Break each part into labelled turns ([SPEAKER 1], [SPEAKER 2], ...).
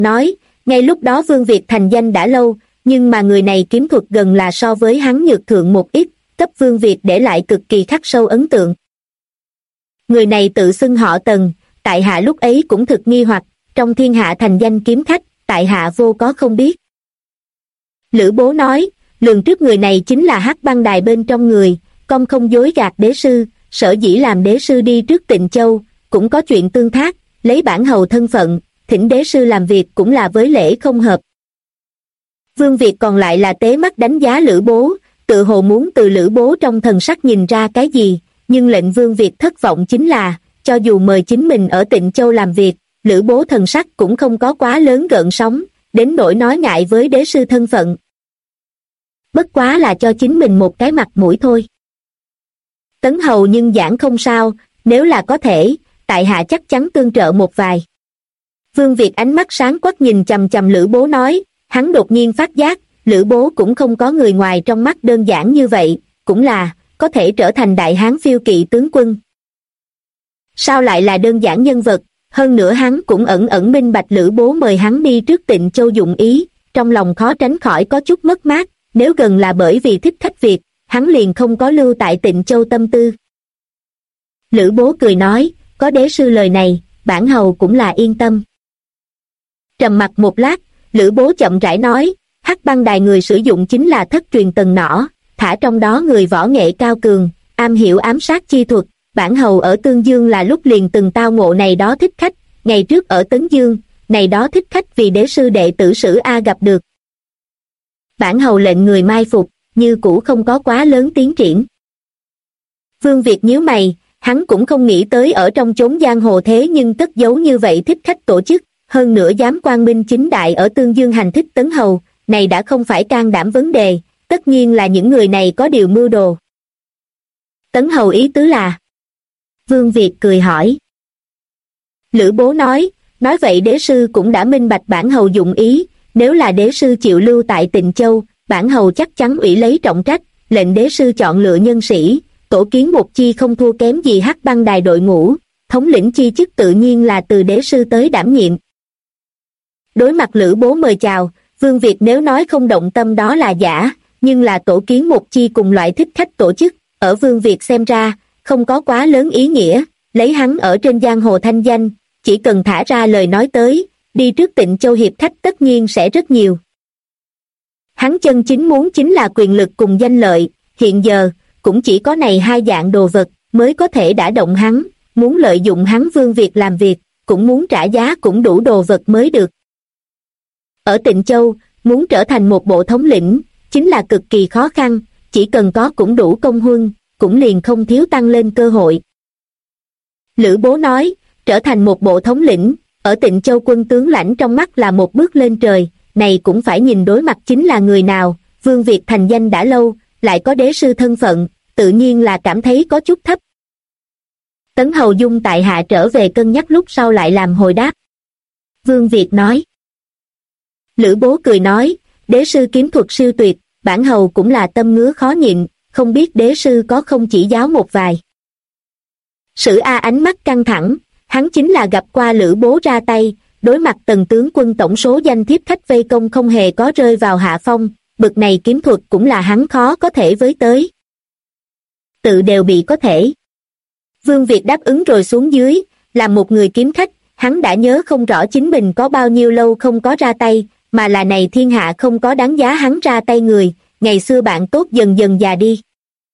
[SPEAKER 1] nói, ngay lúc đó Vương Việt thành danh đã lâu, nhưng mà người này kiếm thuật gần là so với hắn nhược thượng một ít, cấp Vương Việt để lại cực kỳ khắc sâu ấn tượng. Người này tự xưng họ Tần, tại hạ lúc ấy cũng thực nghi hoặc, trong thiên hạ thành danh kiếm khách, tại hạ vô có không biết. Lữ Bố nói, lường trước người này chính là Hắc Băng Đài bên trong người, con không dối gạt đế sư, sở dĩ làm đế sư đi trước Tịnh Châu, cũng có chuyện tương thác, lấy bản hầu thân phận, thỉnh đế sư làm việc cũng là với lễ không hợp. Vương Việt còn lại là tế mắt đánh giá Lữ Bố, tự hồ muốn từ Lữ Bố trong thần sắc nhìn ra cái gì, nhưng lệnh Vương Việt thất vọng chính là, cho dù mời chính mình ở Tịnh Châu làm việc, Lữ Bố thần sắc cũng không có quá lớn gợn sóng, đến nỗi nói ngại với đế sư thân phận. Bất quá là cho chính mình một cái mặt mũi thôi. Tấn hầu nhưng giảng không sao, nếu là có thể, tại hạ chắc chắn tương trợ một vài. Vương Việt ánh mắt sáng quắc nhìn chằm chằm Lữ Bố nói, hắn đột nhiên phát giác, Lữ Bố cũng không có người ngoài trong mắt đơn giản như vậy, cũng là, có thể trở thành đại hán phiêu kỵ tướng quân. Sao lại là đơn giản nhân vật, hơn nữa hắn cũng ẩn ẩn minh bạch Lữ Bố mời hắn đi trước Tịnh Châu dụng ý, trong lòng khó tránh khỏi có chút mất mát, nếu gần là bởi vì thích khách Việt, hắn liền không có lưu tại Tịnh Châu tâm tư. Lữ Bố cười nói, có đế sư lời này, bản hầu cũng là yên tâm. Trầm mặc một lát, Lữ Bố chậm rãi nói, Hắc Băng Đài người sử dụng chính là thất truyền Tần Nỏ, thả trong đó người võ nghệ cao cường, am hiểu ám sát chi thuật, bản hầu ở Tương Dương là lúc liền từng tao ngộ này đó thích khách, ngày trước ở Tấn Dương, này đó thích khách vì đế sư đệ tử Sử A gặp được. Bản hầu lệnh người mai phục, như cũ không có quá lớn tiến triển. Vương Việt nhíu mày, hắn cũng không nghĩ tới ở trong chốn giang hồ thế nhưng cất giấu như vậy thích khách tổ chức, hơn nữa dám quang minh chính đại ở Tương Dương hành thích Tấn hầu, này đã không phải can đảm vấn đề, tất nhiên là những người này có điều mưu đồ. Tấn hầu ý tứ là? Vương Việt cười hỏi. Lữ Bố nói vậy đế sư cũng đã minh bạch bản hầu dụng ý, nếu là đế sư chịu lưu tại Tịnh Châu, bản hầu chắc chắn ủy lấy trọng trách, lệnh đế sư chọn lựa nhân sĩ, tổ kiến một chi không thua kém gì Hắc Băng Đài đội ngũ, thống lĩnh chi chức tự nhiên là từ đế sư tới đảm nhiệm. Đối mặt Lữ Bố mời chào, Vương Việt nếu nói không động tâm đó là giả, nhưng là tổ kiến một chi cùng loại thích khách tổ chức, ở Vương Việt xem ra, không có quá lớn ý nghĩa, lấy hắn ở trên giang hồ thanh danh, chỉ cần thả ra lời nói tới, đi trước Tịnh Châu hiệp khách tất nhiên sẽ rất nhiều. Hắn chân chính muốn chính là quyền lực cùng danh lợi, hiện giờ, cũng chỉ có này hai dạng đồ vật, mới có thể đả động hắn, muốn lợi dụng hắn Vương Việt làm việc, cũng muốn trả giá cũng đủ đồ vật mới được. Ở Tịnh Châu, muốn trở thành một bộ thống lĩnh, chính là cực kỳ khó khăn, chỉ cần có cũng đủ công huân, cũng liền không thiếu tăng lên cơ hội. Lữ Bố nói, trở thành một bộ thống lĩnh, ở Tịnh Châu quân tướng lãnh trong mắt là một bước lên trời, này cũng phải nhìn đối mặt chính là người nào, Vương Việt thành danh đã lâu, lại có đế sư thân phận, tự nhiên là cảm thấy có chút thấp. Tấn hầu dung tại hạ trở về cân nhắc lúc sau lại làm hồi đáp. Vương Việt nói. Lữ Bố cười nói, đế sư kiếm thuật siêu tuyệt, bản hầu cũng là tâm ngứa khó nhịn, không biết đế sư có không chỉ giáo một vài. Sử A ánh mắt căng thẳng, hắn chính là gặp qua Lữ Bố ra tay, đối mặt Tần tướng quân tổng số danh thiếp khách vây công không hề có rơi vào hạ phong, bực này kiếm thuật cũng là hắn khó có thể với tới. Tự đều bị có thể. Vương Việt đáp ứng rồi xuống dưới, làm một người kiếm khách, hắn đã nhớ không rõ chính mình có bao nhiêu lâu không có ra tay, mà là này thiên hạ không có đáng giá hắn ra tay người, ngày xưa bạn tốt dần dần già đi.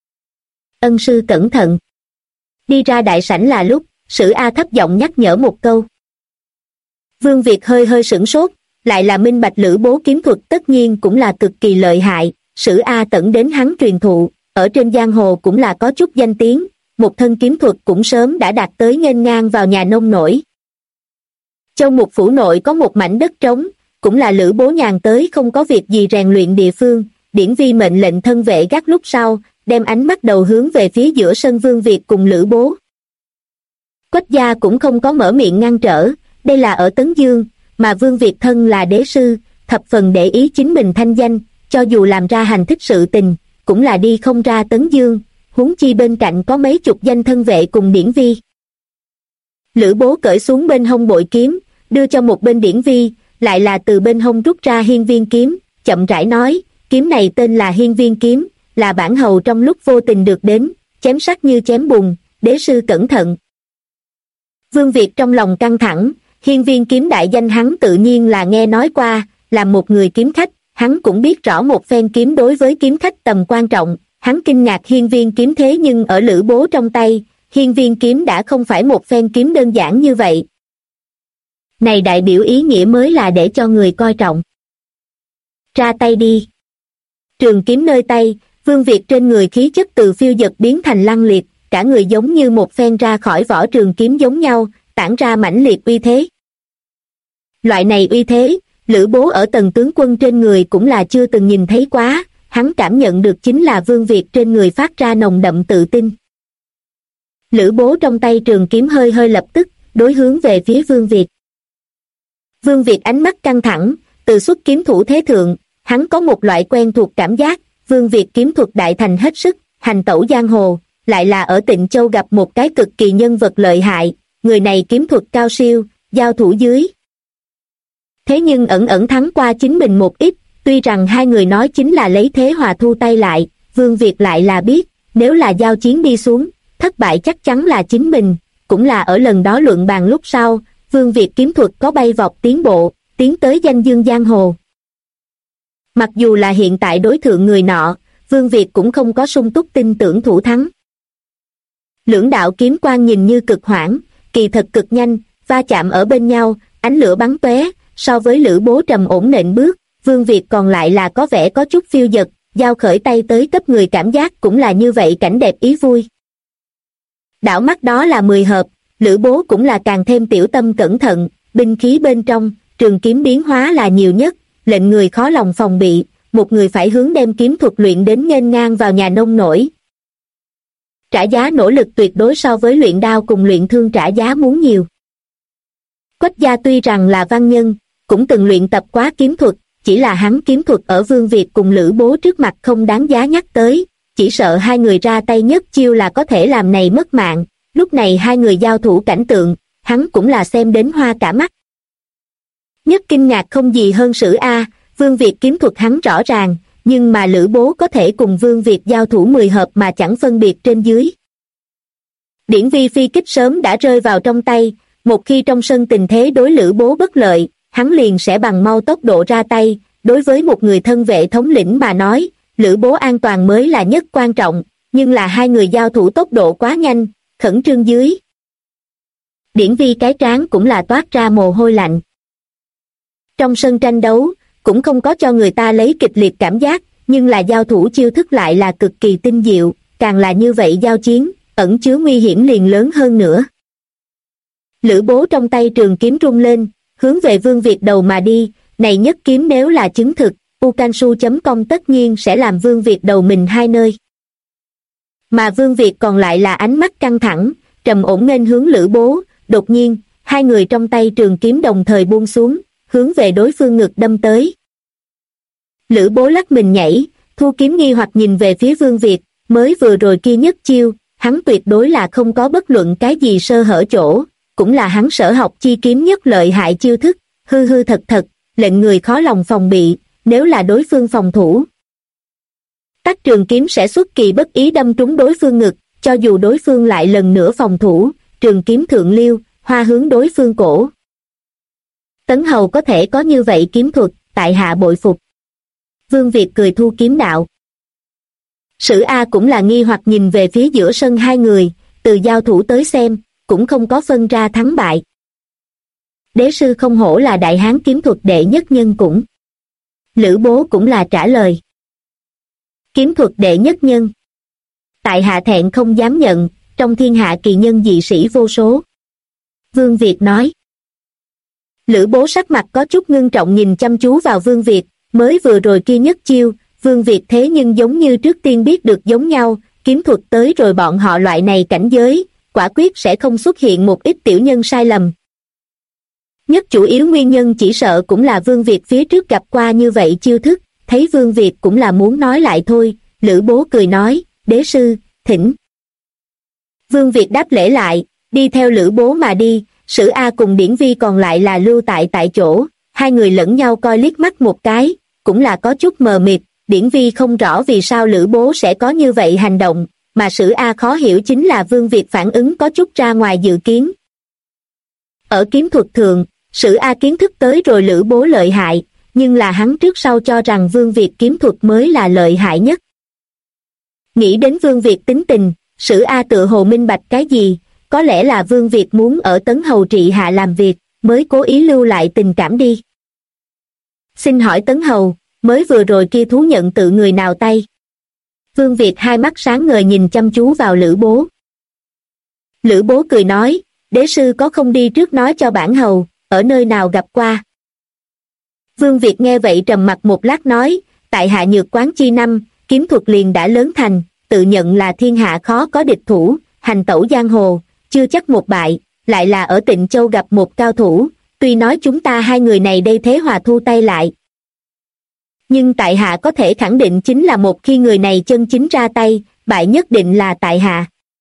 [SPEAKER 1] Ân sư cẩn thận. Đi ra đại sảnh là lúc, Sử A thấp giọng nhắc nhở một câu. Vương Việt hơi hơi sửng sốt, lại là minh bạch Lữ Bố kiếm thuật tất nhiên cũng là cực kỳ lợi hại, Sử A tận đến hắn truyền thụ, ở trên giang hồ cũng là có chút danh tiếng, một thân kiếm thuật cũng sớm đã đạt tới nghênh ngang vào nhà nông nổi. Châu Mục phủ nội có một mảnh đất trống, cũng là Lữ Bố nhàn tới không có việc gì rèn luyện địa phương, Điển Vi mệnh lệnh thân vệ gác lúc sau, đem ánh mắt đầu hướng về phía giữa sân Vương Việt cùng Lữ Bố. Quách gia cũng không có mở miệng ngăn trở, đây là ở Tấn Dương, mà Vương Việt thân là đế sư, thập phần để ý chính mình thanh danh, cho dù làm ra hành thích sự tình, cũng là đi không ra Tấn Dương, huống chi bên cạnh có mấy chục danh thân vệ cùng Điển Vi. Lữ Bố cởi xuống bên hông bội kiếm, đưa cho một bên Điển Vi, lại là từ bên hông rút ra hiên viên kiếm, chậm rãi nói, kiếm này tên là hiên viên kiếm, là bản hầu trong lúc vô tình được đến, chém sắc như chém bùn, đế sư cẩn thận. Vương Việt trong lòng căng thẳng, hiên viên kiếm đại danh hắn tự nhiên là nghe nói qua, là một người kiếm khách, hắn cũng biết rõ một phen kiếm đối với kiếm khách tầm quan trọng, hắn kinh ngạc hiên viên kiếm thế nhưng ở Lữ Bố trong tay, hiên viên kiếm đã không phải một phen kiếm đơn giản như vậy. Này đại biểu ý nghĩa mới là để cho người coi trọng. Ra tay đi. Trường kiếm nơi tay, Vương Việt trên người khí chất từ phiêu dật biến thành lăng liệt, cả người giống như một phen ra khỏi vỏ trường kiếm giống nhau, tản ra mãnh liệt uy thế. Loại này uy thế, Lữ Bố ở Tần tướng quân trên người cũng là chưa từng nhìn thấy quá, hắn cảm nhận được chính là Vương Việt trên người phát ra nồng đậm tự tin. Lữ Bố trong tay trường kiếm hơi hơi lập tức, đối hướng về phía Vương Việt. Vương Việt ánh mắt căng thẳng, từ xuất kiếm thủ thế thượng, hắn có một loại quen thuộc cảm giác, Vương Việt kiếm thuật đại thành hết sức, hành tẩu giang hồ, lại là ở Tịnh Châu gặp một cái cực kỳ nhân vật lợi hại, người này kiếm thuật cao siêu, giao thủ dưới. Thế nhưng ẩn ẩn thắng qua chính mình một ít, tuy rằng hai người nói chính là lấy thế hòa thu tay lại, Vương Việt lại là biết, nếu là giao chiến đi xuống, thất bại chắc chắn là chính mình, cũng là ở lần đó luận bàn lúc sau, Vương Việt kiếm thuật có bay vọt tiến bộ, tiến tới danh dương giang hồ. Mặc dù là hiện tại đối thượng người nọ, Vương Việt cũng không có sung túc tin tưởng thủ thắng. Lưỡng đạo kiếm quang nhìn như cực hoãn, kỳ thật cực nhanh, va chạm ở bên nhau, ánh lửa bắn tóe, so với Lữ Bố trầm ổn nện bước, Vương Việt còn lại là có vẻ có chút phiêu dật, giao khởi tay tới cấp người cảm giác cũng là như vậy cảnh đẹp ý vui. Đảo mắt đó là 10 hợp, Lữ Bố cũng là càng thêm tiểu tâm cẩn thận, binh khí bên trong, trường kiếm biến hóa là nhiều nhất, lệnh người khó lòng phòng bị, một người phải hướng đem kiếm thuật luyện đến nghênh ngang vào nhà nông nổi. Trả giá nỗ lực tuyệt đối so với luyện đao cùng luyện thương trả giá muốn nhiều. Quách gia tuy rằng là văn nhân, cũng từng luyện tập quá kiếm thuật, chỉ là hắn kiếm thuật ở Vương Việt cùng Lữ Bố trước mặt không đáng giá nhắc tới, chỉ sợ hai người ra tay nhất chiêu là có thể làm này mất mạng, lúc này hai người giao thủ cảnh tượng, hắn cũng là xem đến hoa cả mắt. Nhất kinh ngạc không gì hơn Sử A, Vương Việt kiếm thuật hắn rõ ràng, nhưng mà Lữ Bố có thể cùng Vương Việt giao thủ 10 hợp mà chẳng phân biệt trên dưới. Điển vi phi kích sớm đã rơi vào trong tay, một khi trong sân tình thế đối Lữ Bố bất lợi, hắn liền sẽ bằng mau tốc độ ra tay, đối với một người thân vệ thống lĩnh mà nói, Lữ Bố an toàn mới là nhất quan trọng, nhưng là hai người giao thủ tốc độ quá nhanh, khẩn trương dưới. Điển vi cái trán cũng là toát ra mồ hôi lạnh. Trong sân tranh đấu, cũng không có cho người ta lấy kịch liệt cảm giác, nhưng là giao thủ chiêu thức lại là cực kỳ tinh diệu, càng là như vậy giao chiến, ẩn chứa nguy hiểm liền lớn hơn nữa. Lữ Bố trong tay trường kiếm rung lên, hướng về Vương Việt đầu mà đi, này nhất kiếm nếu là chứng thực, ucansu.com tất nhiên sẽ làm Vương Việt đầu mình hai nơi. Mà Vương Việt còn lại là ánh mắt căng thẳng, trầm ổn nghênh hướng Lữ Bố, đột nhiên, hai người trong tay trường kiếm đồng thời buông xuống, hướng về đối phương ngực đâm tới. Lữ Bố lắc mình nhảy, thu kiếm nghi hoặc nhìn về phía Vương Việt, mới vừa rồi kia nhất chiêu, hắn tuyệt đối là không có bất luận cái gì sơ hở chỗ, cũng là hắn sở học chi kiếm nhất lợi hại chiêu thức, hư hư thật thật, lệnh người khó lòng phòng bị, nếu là đối phương phòng thủ. Tắc trường kiếm sẽ xuất kỳ bất ý đâm trúng đối phương ngực, cho dù đối phương lại lần nữa phòng thủ, trường kiếm thượng liêu, hoa hướng đối phương cổ. Tấn Hầu có thể có như vậy kiếm thuật, tại hạ bội phục. Vương Việt cười thu kiếm đạo. Sử A cũng là nghi hoặc nhìn về phía giữa sân hai người, từ giao thủ tới xem, cũng không có phân ra thắng bại. Đế sư không hổ là đại hán kiếm thuật đệ nhất nhân cũng. Lữ Bố cũng là trả lời. Kiếm thuật đệ nhất nhân. Tại hạ thẹn không dám nhận, trong thiên hạ kỳ nhân dị sĩ vô số. Vương Việt nói. Lữ Bố sắc mặt có chút ngưng trọng nhìn chăm chú vào Vương Việt, mới vừa rồi kia nhất chiêu, Vương Việt thế nhưng giống như trước tiên biết được giống nhau, kiếm thuật tới rồi bọn họ loại này cảnh giới, quả quyết sẽ không xuất hiện một ít tiểu nhân sai lầm. Nhất chủ yếu nguyên nhân chỉ sợ cũng là Vương Việt phía trước gặp qua như vậy chiêu thức, thấy Vương Việt cũng là muốn nói lại thôi, Lữ Bố cười nói, đế sư, thỉnh. Vương Việt đáp lễ lại, đi theo Lữ Bố mà đi, Sử A cùng Điển Vi còn lại là lưu tại chỗ, hai người lẫn nhau coi liếc mắt một cái, cũng là có chút mờ mịt. Điển Vi không rõ vì sao Lữ Bố sẽ có như vậy hành động, mà Sử A khó hiểu chính là Vương Việt phản ứng có chút ra ngoài dự kiến. Ở kiếm thuật thượng, Sử A kiến thức tới rồi Lữ Bố lợi hại, nhưng là hắn trước sau cho rằng Vương Việt kiếm thuật mới là lợi hại nhất. Nghĩ đến Vương Việt tính tình, Sử A tựa hồ minh bạch cái gì, có lẽ là Vương Việt muốn ở Tấn Hầu trị hạ làm việc, mới cố ý lưu lại tình cảm đi. Xin hỏi Tấn Hầu, mới vừa rồi kia thú nhận tự người nào tay? Vương Việt hai mắt sáng ngời nhìn chăm chú vào Lữ Bố. Lữ Bố cười nói, đế sư có không đi trước nói cho bản hầu, ở nơi nào gặp qua. Vương Việt nghe vậy trầm mặt một lát nói, tại hạ nhược quán chi năm, kiếm thuật liền đã lớn thành, tự nhận là thiên hạ khó có địch thủ, hành tẩu giang hồ, chưa chắc một bại, lại là ở Tịnh Châu gặp một cao thủ, tuy nói chúng ta hai người này đây thế hòa thu tay lại. Nhưng tại hạ có thể khẳng định chính là một khi người này chân chính ra tay, bại nhất định là tại hạ.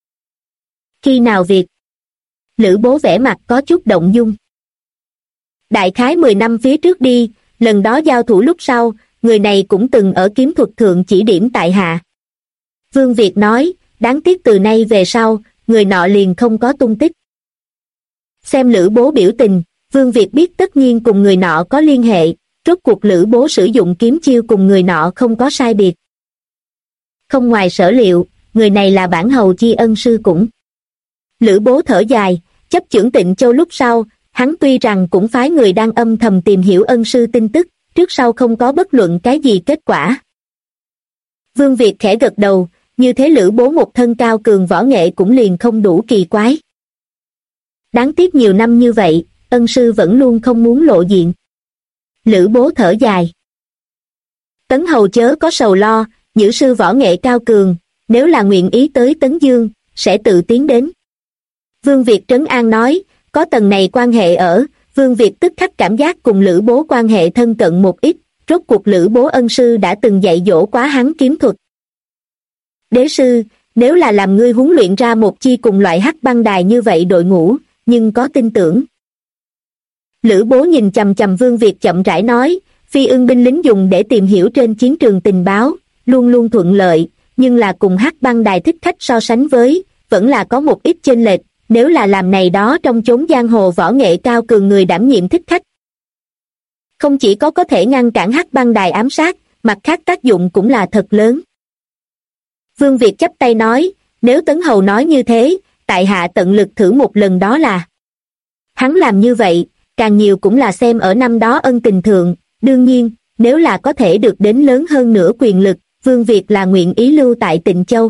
[SPEAKER 1] Khi nào việc? Lữ Bố vẻ mặt có chút động dung. Đại khái 10 năm phía trước đi, lần đó giao thủ lúc sau, người này cũng từng ở kiếm thuật thượng chỉ điểm tại hạ. Vương Việt nói, đáng tiếc từ nay về sau, người nọ liền không có tung tích. Xem Lữ Bố biểu tình, Vương Việt biết tất nhiên cùng người nọ có liên hệ, rốt cuộc Lữ Bố sử dụng kiếm chiêu cùng người nọ không có sai biệt. Không ngoài sở liệu, người này là bản hầu chi ân sư cũng. Lữ Bố thở dài, chấp chưởng Tịnh Châu lúc sau, hắn tuy rằng cũng phái người đang âm thầm tìm hiểu ân sư tin tức, trước sau không có bất luận cái gì kết quả. Vương Việt khẽ gật đầu, như thế Lữ Bố một thân cao cường võ nghệ cũng liền không đủ kỳ quái. Đáng tiếc nhiều năm như vậy, ân sư vẫn luôn không muốn lộ diện. Lữ Bố thở dài. Tấn hầu chớ có sầu lo, nhữ sư võ nghệ cao cường, nếu là nguyện ý tới Tấn Dương, sẽ tự tiến đến. Vương Việt trấn an nói, có tầng này quan hệ ở, Vương Việt tức khắc cảm giác cùng Lữ Bố quan hệ thân cận một ít, rốt cuộc Lữ Bố ân sư đã từng dạy dỗ quá hắn kiếm thuật. Đế sư, nếu là làm ngươi huấn luyện ra một chi cùng loại hắc băng đài như vậy đội ngũ, nhưng có tin tưởng. Lữ Bố nhìn chằm chằm Vương Việt chậm rãi nói, phi ưng binh lính dùng để tìm hiểu trên chiến trường tình báo, luôn luôn thuận lợi, nhưng là cùng hắc băng đài thích khách so sánh với, vẫn là có một ít chênh lệch, nếu là làm này đó trong chốn giang hồ võ nghệ cao cường người đảm nhiệm thích khách. Không chỉ có thể ngăn cản hắc băng đài ám sát, mặt khác tác dụng cũng là thật lớn. Vương Việt chắp tay nói, nếu Tấn Hầu nói như thế, tại hạ tận lực thử một lần đó là. Hắn làm như vậy, càng nhiều cũng là xem ở năm đó ân tình thượng, đương nhiên, nếu là có thể được đến lớn hơn nữa quyền lực, Vương Việt là nguyện ý lưu tại Tịnh Châu.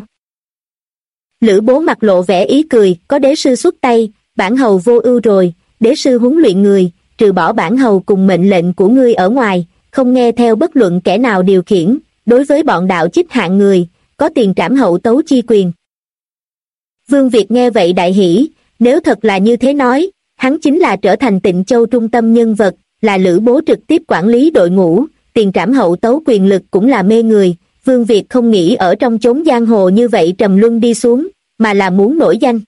[SPEAKER 1] Lữ Bố mặt lộ vẻ ý cười, có đế sư xuất tay, bản hầu vô ưu rồi, đế sư huấn luyện người, trừ bỏ bản hầu cùng mệnh lệnh của ngươi ở ngoài, không nghe theo bất luận kẻ nào điều khiển, đối với bọn đạo chích hạng người, có tiền trảm hậu tấu chi quyền. Vương Việt nghe vậy đại hỉ, nếu thật là như thế nói, hắn chính là trở thành Tịnh Châu trung tâm nhân vật, là Lữ Bố trực tiếp quản lý đội ngũ, tiền trảm hậu tấu quyền lực cũng là mê người. Vương Việt không nghĩ ở trong chốn giang hồ như vậy trầm luân đi xuống, mà là muốn nổi danh.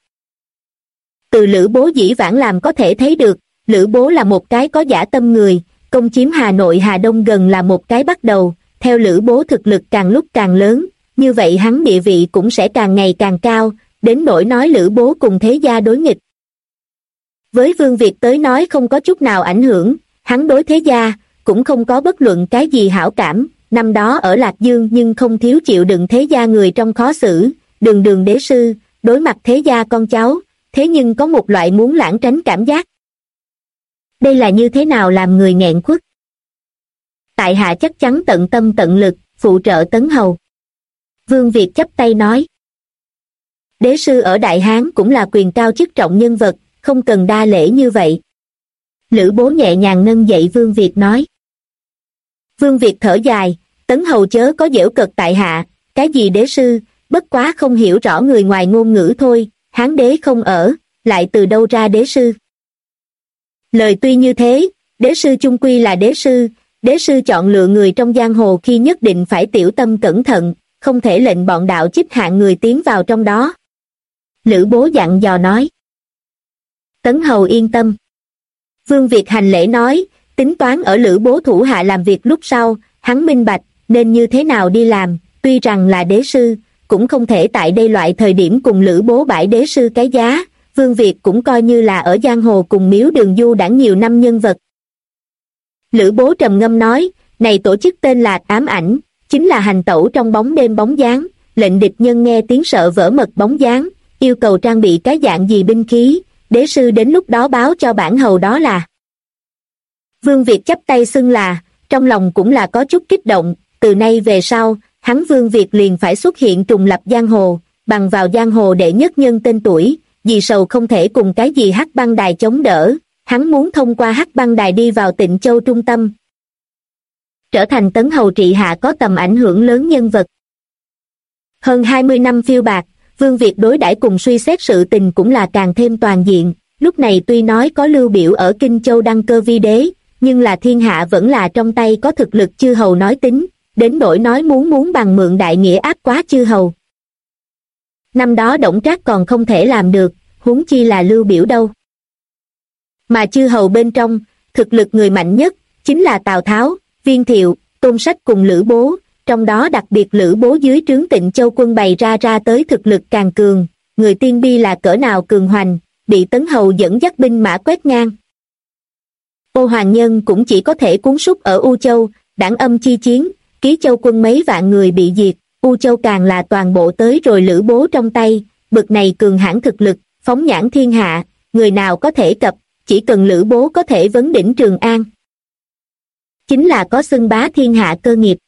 [SPEAKER 1] Từ Lữ Bố dĩ vãng làm có thể thấy được, Lữ Bố là một cái có dã tâm người, công chiếm Hà Nội Hà Đông gần là một cái bắt đầu, theo Lữ Bố thực lực càng lúc càng lớn, như vậy hắn địa vị cũng sẽ càng ngày càng cao, đến nỗi nói Lữ Bố cùng thế gia đối nghịch. Với Vương Việt tới nói không có chút nào ảnh hưởng, hắn đối thế gia, cũng không có bất luận cái gì hảo cảm, năm đó ở Lạc Dương nhưng không thiếu chịu đựng thế gia người trong khó xử, đường đường đế sư, đối mặt thế gia con cháu, thế nhưng có một loại muốn lãng tránh cảm giác. Đây là như thế nào làm người nghẹn khuất? Tại hạ chắc chắn tận tâm tận lực, phụ trợ Tấn Hầu. Vương Việt chắp tay nói. Đế sư ở Đại Hán cũng là quyền cao chức trọng nhân vật, không cần đa lễ như vậy. Lữ Bố nhẹ nhàng nâng dậy Vương Việt nói. Vương Việt thở dài, Tấn Hầu chớ có giễu cợt tại hạ, cái gì đế sư, bất quá không hiểu rõ người ngoài ngôn ngữ thôi, Hán đế không ở, lại từ đâu ra đế sư. Lời tuy như thế, đế sư chung quy là đế sư chọn lựa người trong giang hồ khi nhất định phải tiểu tâm cẩn thận, không thể lệnh bọn đạo chích hạng người tiến vào trong đó. Lữ Bố dặn dò nói. Tấn Hầu yên tâm. Vương Việt hành lễ nói, tính toán ở Lữ Bố thủ hạ làm việc lúc sau, hắn minh bạch, nên như thế nào đi làm, tuy rằng là đế sư, cũng không thể tại đây loại thời điểm cùng Lữ Bố bãi đế sư cái giá, Vương Việt cũng coi như là ở giang hồ cùng Miếu Đường du đãng nhiều năm nhân vật. Lữ Bố trầm ngâm nói, này tổ chức tên là Ám Ảnh, chính là hành tẩu trong bóng đêm bóng dáng, lệnh địch nhân nghe tiếng sợ vỡ mật bóng dáng, yêu cầu trang bị cái dạng gì binh khí, đế sư đến lúc đó báo cho bản hầu đó là. Vương Việt chắp tay xưng là, trong lòng cũng là có chút kích động, từ nay về sau, hắn Vương Việt liền phải xuất hiện trùng lập giang hồ, bằng vào giang hồ đệ nhất nhân tên tuổi, vì sầu không thể cùng cái gì Hắc Băng Đài chống đỡ, hắn muốn thông qua Hắc Băng Đài đi vào Tịnh Châu trung tâm, trở thành Tấn Hầu trị hạ có tầm ảnh hưởng lớn nhân vật. Hơn 20 năm phiêu bạc, Vương Việt đối đãi cùng suy xét sự tình cũng là càng thêm toàn diện, lúc này tuy nói có Lưu Biểu ở Kinh Châu đăng cơ vi đế, nhưng là thiên hạ vẫn là trong tay có thực lực chư hầu nói tính, đến nỗi nói muốn bằng mượn đại nghĩa áp quá chư hầu. Năm đó Đổng Trác còn không thể làm được, huống chi là Lưu Biểu đâu. Mà chư hầu bên trong, thực lực người mạnh nhất, chính là Tào Tháo, Viên Thiệu, Tôn Sách cùng Lữ Bố, trong đó đặc biệt Lữ Bố dưới trướng Tịnh Châu quân bày ra tới thực lực càng cường, người tiên bi là cỡ nào cường hoành, bị Tấn Hầu dẫn dắt binh mã quét ngang. Ô Hoàng Nhân cũng chỉ có thể cuốn sút ở U Châu, đảng âm chi chiến, Ký Châu quân mấy vạn người bị diệt, U Châu càng là toàn bộ tới rồi Lữ Bố trong tay, bực này cường hãn thực lực, phóng nhãn thiên hạ, người nào có thể cập, chỉ cần Lữ Bố có thể vấn đỉnh Trường An. Chính là có xưng bá thiên hạ cơ nghiệp.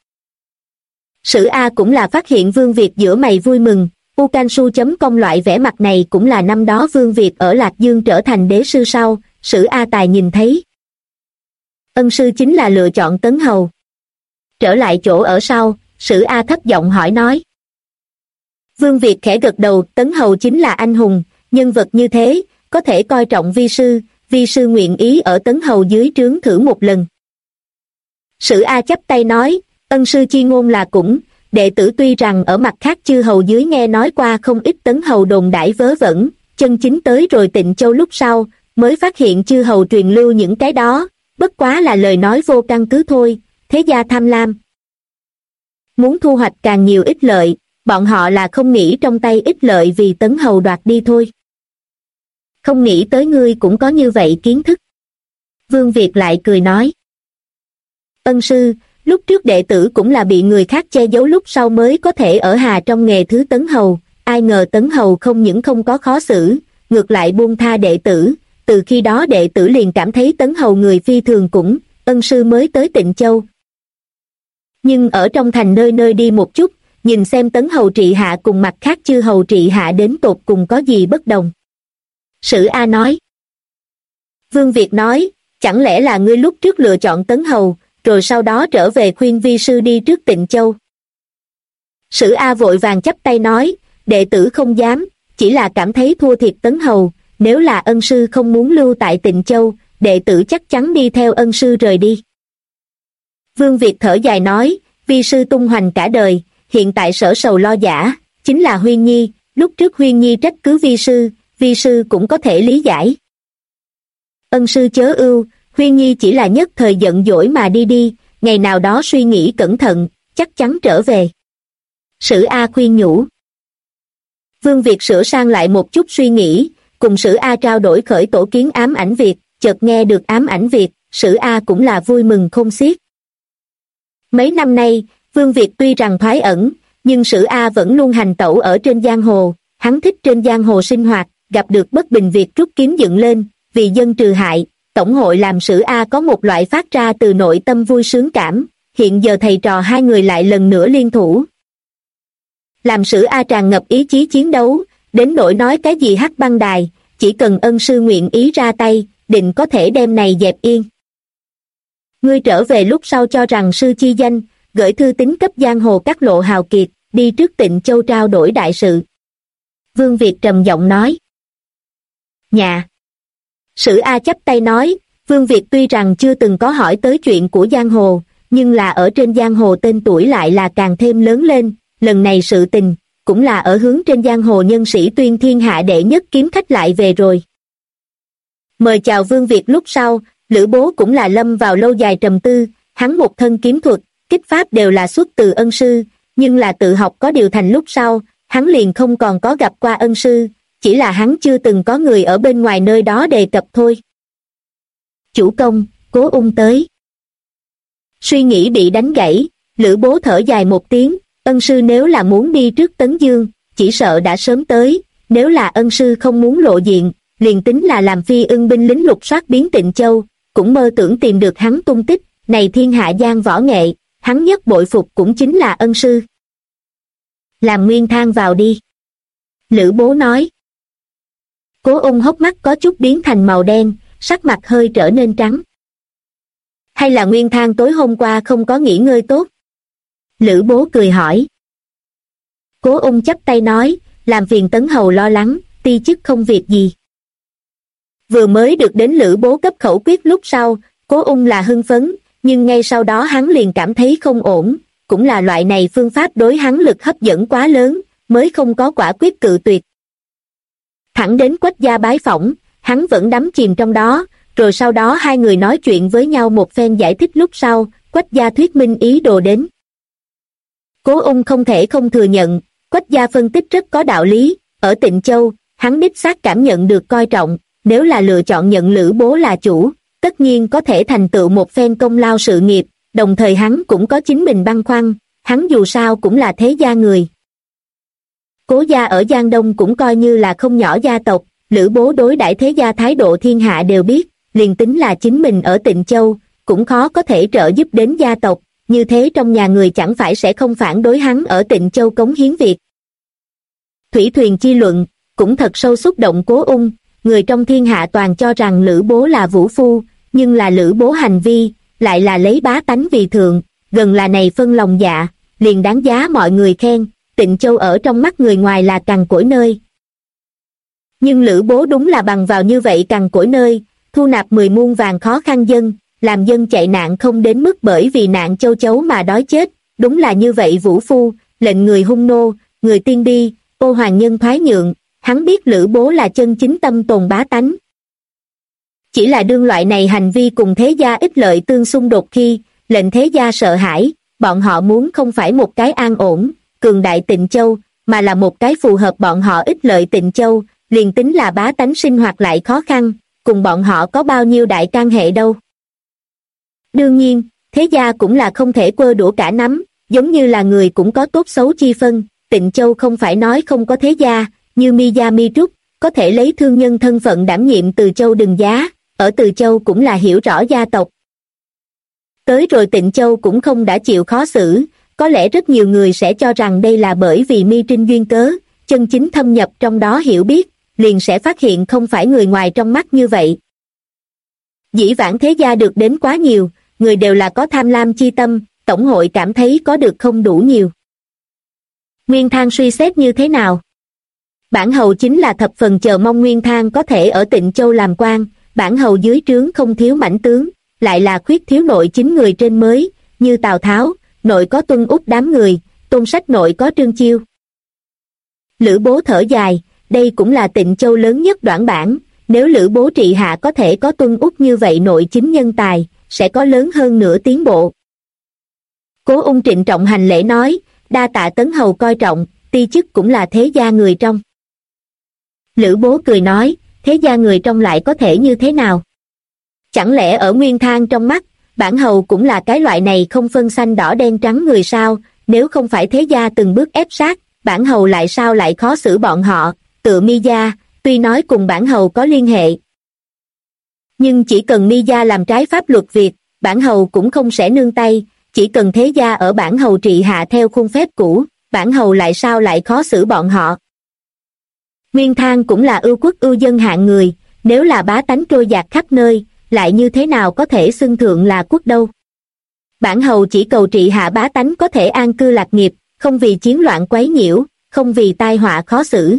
[SPEAKER 1] Sử A cũng là phát hiện Vương Việt giữa mày vui mừng, ucansu.com loại vẻ mặt này cũng là năm đó Vương Việt ở Lạc Dương trở thành đế sư sau, Sử A tài nhìn thấy. Ân sư chính là lựa chọn Tấn Hầu. Trở lại chỗ ở sau, Sử A thấp giọng hỏi nói. Vương Việt khẽ gật đầu, Tấn Hầu chính là anh hùng, nhân vật như thế, có thể coi trọng vi sư nguyện ý ở Tấn Hầu dưới trướng thử một lần. Sử A chắp tay nói, ân sư chi ngôn là cũng, đệ tử tuy rằng ở mặt khác chư hầu dưới nghe nói qua không ít Tấn Hầu đồn đãi vớ vẩn, chân chính tới rồi Tịnh Châu lúc sau, mới phát hiện chư hầu truyền lưu những cái đó, bất quá là lời nói vô căn cứ thôi, thế gia tham lam. Muốn thu hoạch càng nhiều ích lợi, bọn họ là không nghĩ trong tay ích lợi vì Tấn Hầu đoạt đi thôi. Không nghĩ tới ngươi cũng có như vậy kiến thức. Vương Việt lại cười nói. Ân sư, lúc trước đệ tử cũng là bị người khác che giấu lúc sau mới có thể ở hà trong nghề thứ Tấn Hầu, ai ngờ Tấn Hầu không những không có khó xử, ngược lại buông tha đệ tử, từ khi đó đệ tử liền cảm thấy Tấn Hầu người phi thường cũng, ân sư mới tới Tịnh Châu. Nhưng ở trong thành nơi nơi đi một chút, nhìn xem Tấn Hầu trị hạ cùng mặt khác chư hầu trị hạ đến tột cùng có gì bất đồng. Sử A nói. Vương Việt nói, chẳng lẽ là ngươi lúc trước lựa chọn Tấn Hầu, rồi sau đó trở về khuyên vi sư đi trước Tịnh Châu. Sử A vội vàng chắp tay nói, đệ tử không dám, chỉ là cảm thấy thua thiệt Tấn Hầu, nếu là ân sư không muốn lưu tại Tịnh Châu, đệ tử chắc chắn đi theo ân sư rời đi. Vương Việt thở dài nói, vi sư tung hoành cả đời, hiện tại sở sầu lo dã, chính là Huyên Nhi, lúc trước Huyên Nhi trách cứ vi sư cũng có thể lý giải. Ân sư chớ ưu, Huyên Nhi chỉ là nhất thời giận dỗi mà đi, ngày nào đó suy nghĩ cẩn thận, chắc chắn trở về. Sử A khuyên nhủ. Vương Việt sửa sang lại một chút suy nghĩ, cùng Sử A trao đổi khởi tổ kiến Ám Ảnh Việt, chợt nghe được Ám Ảnh Việt, Sử A cũng là vui mừng khôn xiết. Mấy năm nay, Vương Việt tuy rằng thoái ẩn, nhưng Sử A vẫn luôn hành tẩu ở trên giang hồ, hắn thích trên giang hồ sinh hoạt, gặp được bất bình việc rút kiếm dựng lên, vì dân trừ hại, tổng hội làm Sử A có một loại phát ra từ nội tâm vui sướng cảm, hiện giờ thầy trò hai người lại lần nữa liên thủ. Làm Sử A tràn ngập ý chí chiến đấu, đến nỗi nói cái gì Hắc Băng Đài, chỉ cần ân sư nguyện ý ra tay, định có thể đem này dẹp yên. Ngươi trở về lúc sau cho rằng sư chi danh, gửi thư tín cấp giang hồ các lộ hào kiệt, đi trước Tịnh Châu trao đổi đại sự. Vương Việt trầm giọng nói. Nhà. Sử A chắp tay nói, Vương Việt tuy rằng chưa từng có hỏi tới chuyện của giang hồ, nhưng là ở trên giang hồ tên tuổi lại là càng thêm lớn lên, lần này sự tình, cũng là ở hướng trên giang hồ nhân sĩ tuyên thiên hạ đệ nhất kiếm khách lại về rồi. Mời chào Vương Việt lúc sau, Lữ Bố cũng là lâm vào lâu dài trầm tư, hắn một thân kiếm thuật, kích pháp đều là xuất từ ân sư, nhưng là tự học có điều thành lúc sau, hắn liền không còn có gặp qua ân sư, chỉ là hắn chưa từng có người ở bên ngoài nơi đó đề cập thôi. Chủ công, Cố Ung tới. Suy nghĩ bị đánh gãy, Lữ Bố thở dài một tiếng, ân sư nếu là muốn đi trước Tấn Dương, chỉ sợ đã sớm tới, nếu là ân sư không muốn lộ diện, liền tính là làm phi ưng binh lính lục soát biến Tịnh Châu, cũng mơ tưởng tìm được hắn tung tích, này thiên hạ giang võ nghệ, hắn nhất bội phục cũng chính là ân sư. Làm Nguyên Thang vào đi. Lữ Bố nói. Cố Ung hốc mắt có chút biến thành màu đen, sắc mặt hơi trở nên trắng. Hay là Nguyên Thang tối hôm qua không có nghỉ ngơi tốt? Lữ Bố cười hỏi. Cố Ung chắp tay nói, làm phiền Tấn Hầu lo lắng, ti chức không việc gì. Vừa mới được đến Lữ Bố cấp khẩu quyết lúc sau, Cố Ung là hưng phấn, nhưng ngay sau đó hắn liền cảm thấy không ổn, cũng là loại này phương pháp đối hắn lực hấp dẫn quá lớn, mới không có quả quyết cự tuyệt. Thẳng đến Quách gia bái phỏng, hắn vẫn đắm chìm trong đó, rồi sau đó hai người nói chuyện với nhau một phen giải thích lúc sau, Quách gia thuyết minh ý đồ đến. Cố Ung không thể không thừa nhận, Quách gia phân tích rất có đạo lý, ở Tịnh Châu, hắn đích xác cảm nhận được coi trọng, nếu là lựa chọn nhận Lữ Bố là chủ, tất nhiên có thể thành tựu một phen công lao sự nghiệp, đồng thời hắn cũng có chính mình băn khoăn, hắn dù sao cũng là thế gia người. Cố gia ở Giang Đông cũng coi như là không nhỏ gia tộc, Lữ Bố đối đãi thế gia thái độ thiên hạ đều biết, liền tính là chính mình ở Tịnh Châu, cũng khó có thể trợ giúp đến gia tộc, như thế trong nhà người chẳng phải sẽ không phản đối hắn ở Tịnh Châu cống hiến việc. Thủy thuyền chi luận, cũng thật sâu xúc động Cố Ung, người trong thiên hạ toàn cho rằng Lữ Bố là vũ phu, nhưng là Lữ Bố hành vi, lại là lấy bá tánh vì thượng, gần là này phân lòng dạ, liền đáng giá mọi người khen, Tịnh Châu ở trong mắt người ngoài là cằn cỗi nơi. Nhưng Lữ Bố đúng là bằng vào như vậy cằn cỗi nơi, thu nạp 10 muôn vàng khó khăn dân, làm dân chạy nạn không đến mức bởi vì nạn châu chấu mà đói chết, đúng là như vậy vũ phu, lệnh người hung nô, người tiên đi, ô hoàng nhân thoái nhượng, hắn biết Lữ Bố là chân chính tâm tồn bá tánh. Chỉ là đương loại này hành vi cùng thế gia ích lợi tương xung đột khi, lệnh thế gia sợ hãi, bọn họ muốn không phải một cái an ổn, cường đại Tịnh Châu, mà là một cái phù hợp bọn họ ích lợi Tịnh Châu, liền tính là bá tánh sinh hoạt lại khó khăn, cùng bọn họ có bao nhiêu đại can hệ đâu. Đương nhiên, thế gia cũng là không thể quơ đũa cả nắm, giống như là người cũng có tốt xấu chi phân, Tịnh Châu không phải nói không có thế gia, như Mi Gia Mi Trúc, có thể lấy thương nhân thân phận đảm nhiệm Từ Châu Đừng Giá, ở Từ Châu cũng là hiểu rõ gia tộc. Tới rồi Tịnh Châu cũng không đã chịu khó xử, có lẽ rất nhiều người sẽ cho rằng đây là bởi vì Mi Trinh duyên cớ, chân chính thâm nhập trong đó hiểu biết, liền sẽ phát hiện không phải người ngoài trong mắt như vậy. Dĩ vãng thế gia được đến quá nhiều, người đều là có tham lam chi tâm, tổng hội cảm thấy có được không đủ nhiều. Nguyên Thang suy xét như thế nào? Bản hầu chính là thập phần chờ mong Nguyên Thang có thể ở Tịnh Châu làm quan, bản hầu dưới trướng không thiếu mãnh tướng, lại là khuyết thiếu nội chính người trên mới, như Tào Tháo, nội có Tuân Úc đám người, Tôn Sách nội có Trương Chiêu. Lữ Bố thở dài, đây cũng là Tịnh Châu lớn nhất đoản bản, nếu Lữ Bố trị hạ có thể có Tuân Úc như vậy nội chính nhân tài, sẽ có lớn hơn nữa tiến bộ. Cố Ung trịnh trọng hành lễ nói, đa tạ Tấn hầu coi trọng, ti chức cũng là thế gia người trong. Lữ Bố cười nói, thế gia người trong lại có thể như thế nào? Chẳng lẽ ở Nguyên Thang trong mắt, bản hầu cũng là cái loại này không phân xanh đỏ đen trắng người sao, nếu không phải thế gia từng bước ép sát, bản hầu lại sao lại khó xử bọn họ, tựa Mi gia, tuy nói cùng bản hầu có liên hệ. Nhưng chỉ cần Mi gia làm trái pháp luật việc, bản hầu cũng không sẽ nương tay, chỉ cần thế gia ở bản hầu trị hạ theo khuôn phép cũ, bản hầu lại sao lại khó xử bọn họ. Nguyên Thang cũng là ưu quốc ưu dân hạng người, nếu là bá tánh trôi dạt khắp nơi, lại như thế nào có thể xưng thượng là quốc đâu. Bản hầu chỉ cầu trị hạ bá tánh có thể an cư lạc nghiệp, không vì chiến loạn quấy nhiễu, không vì tai họa khó xử.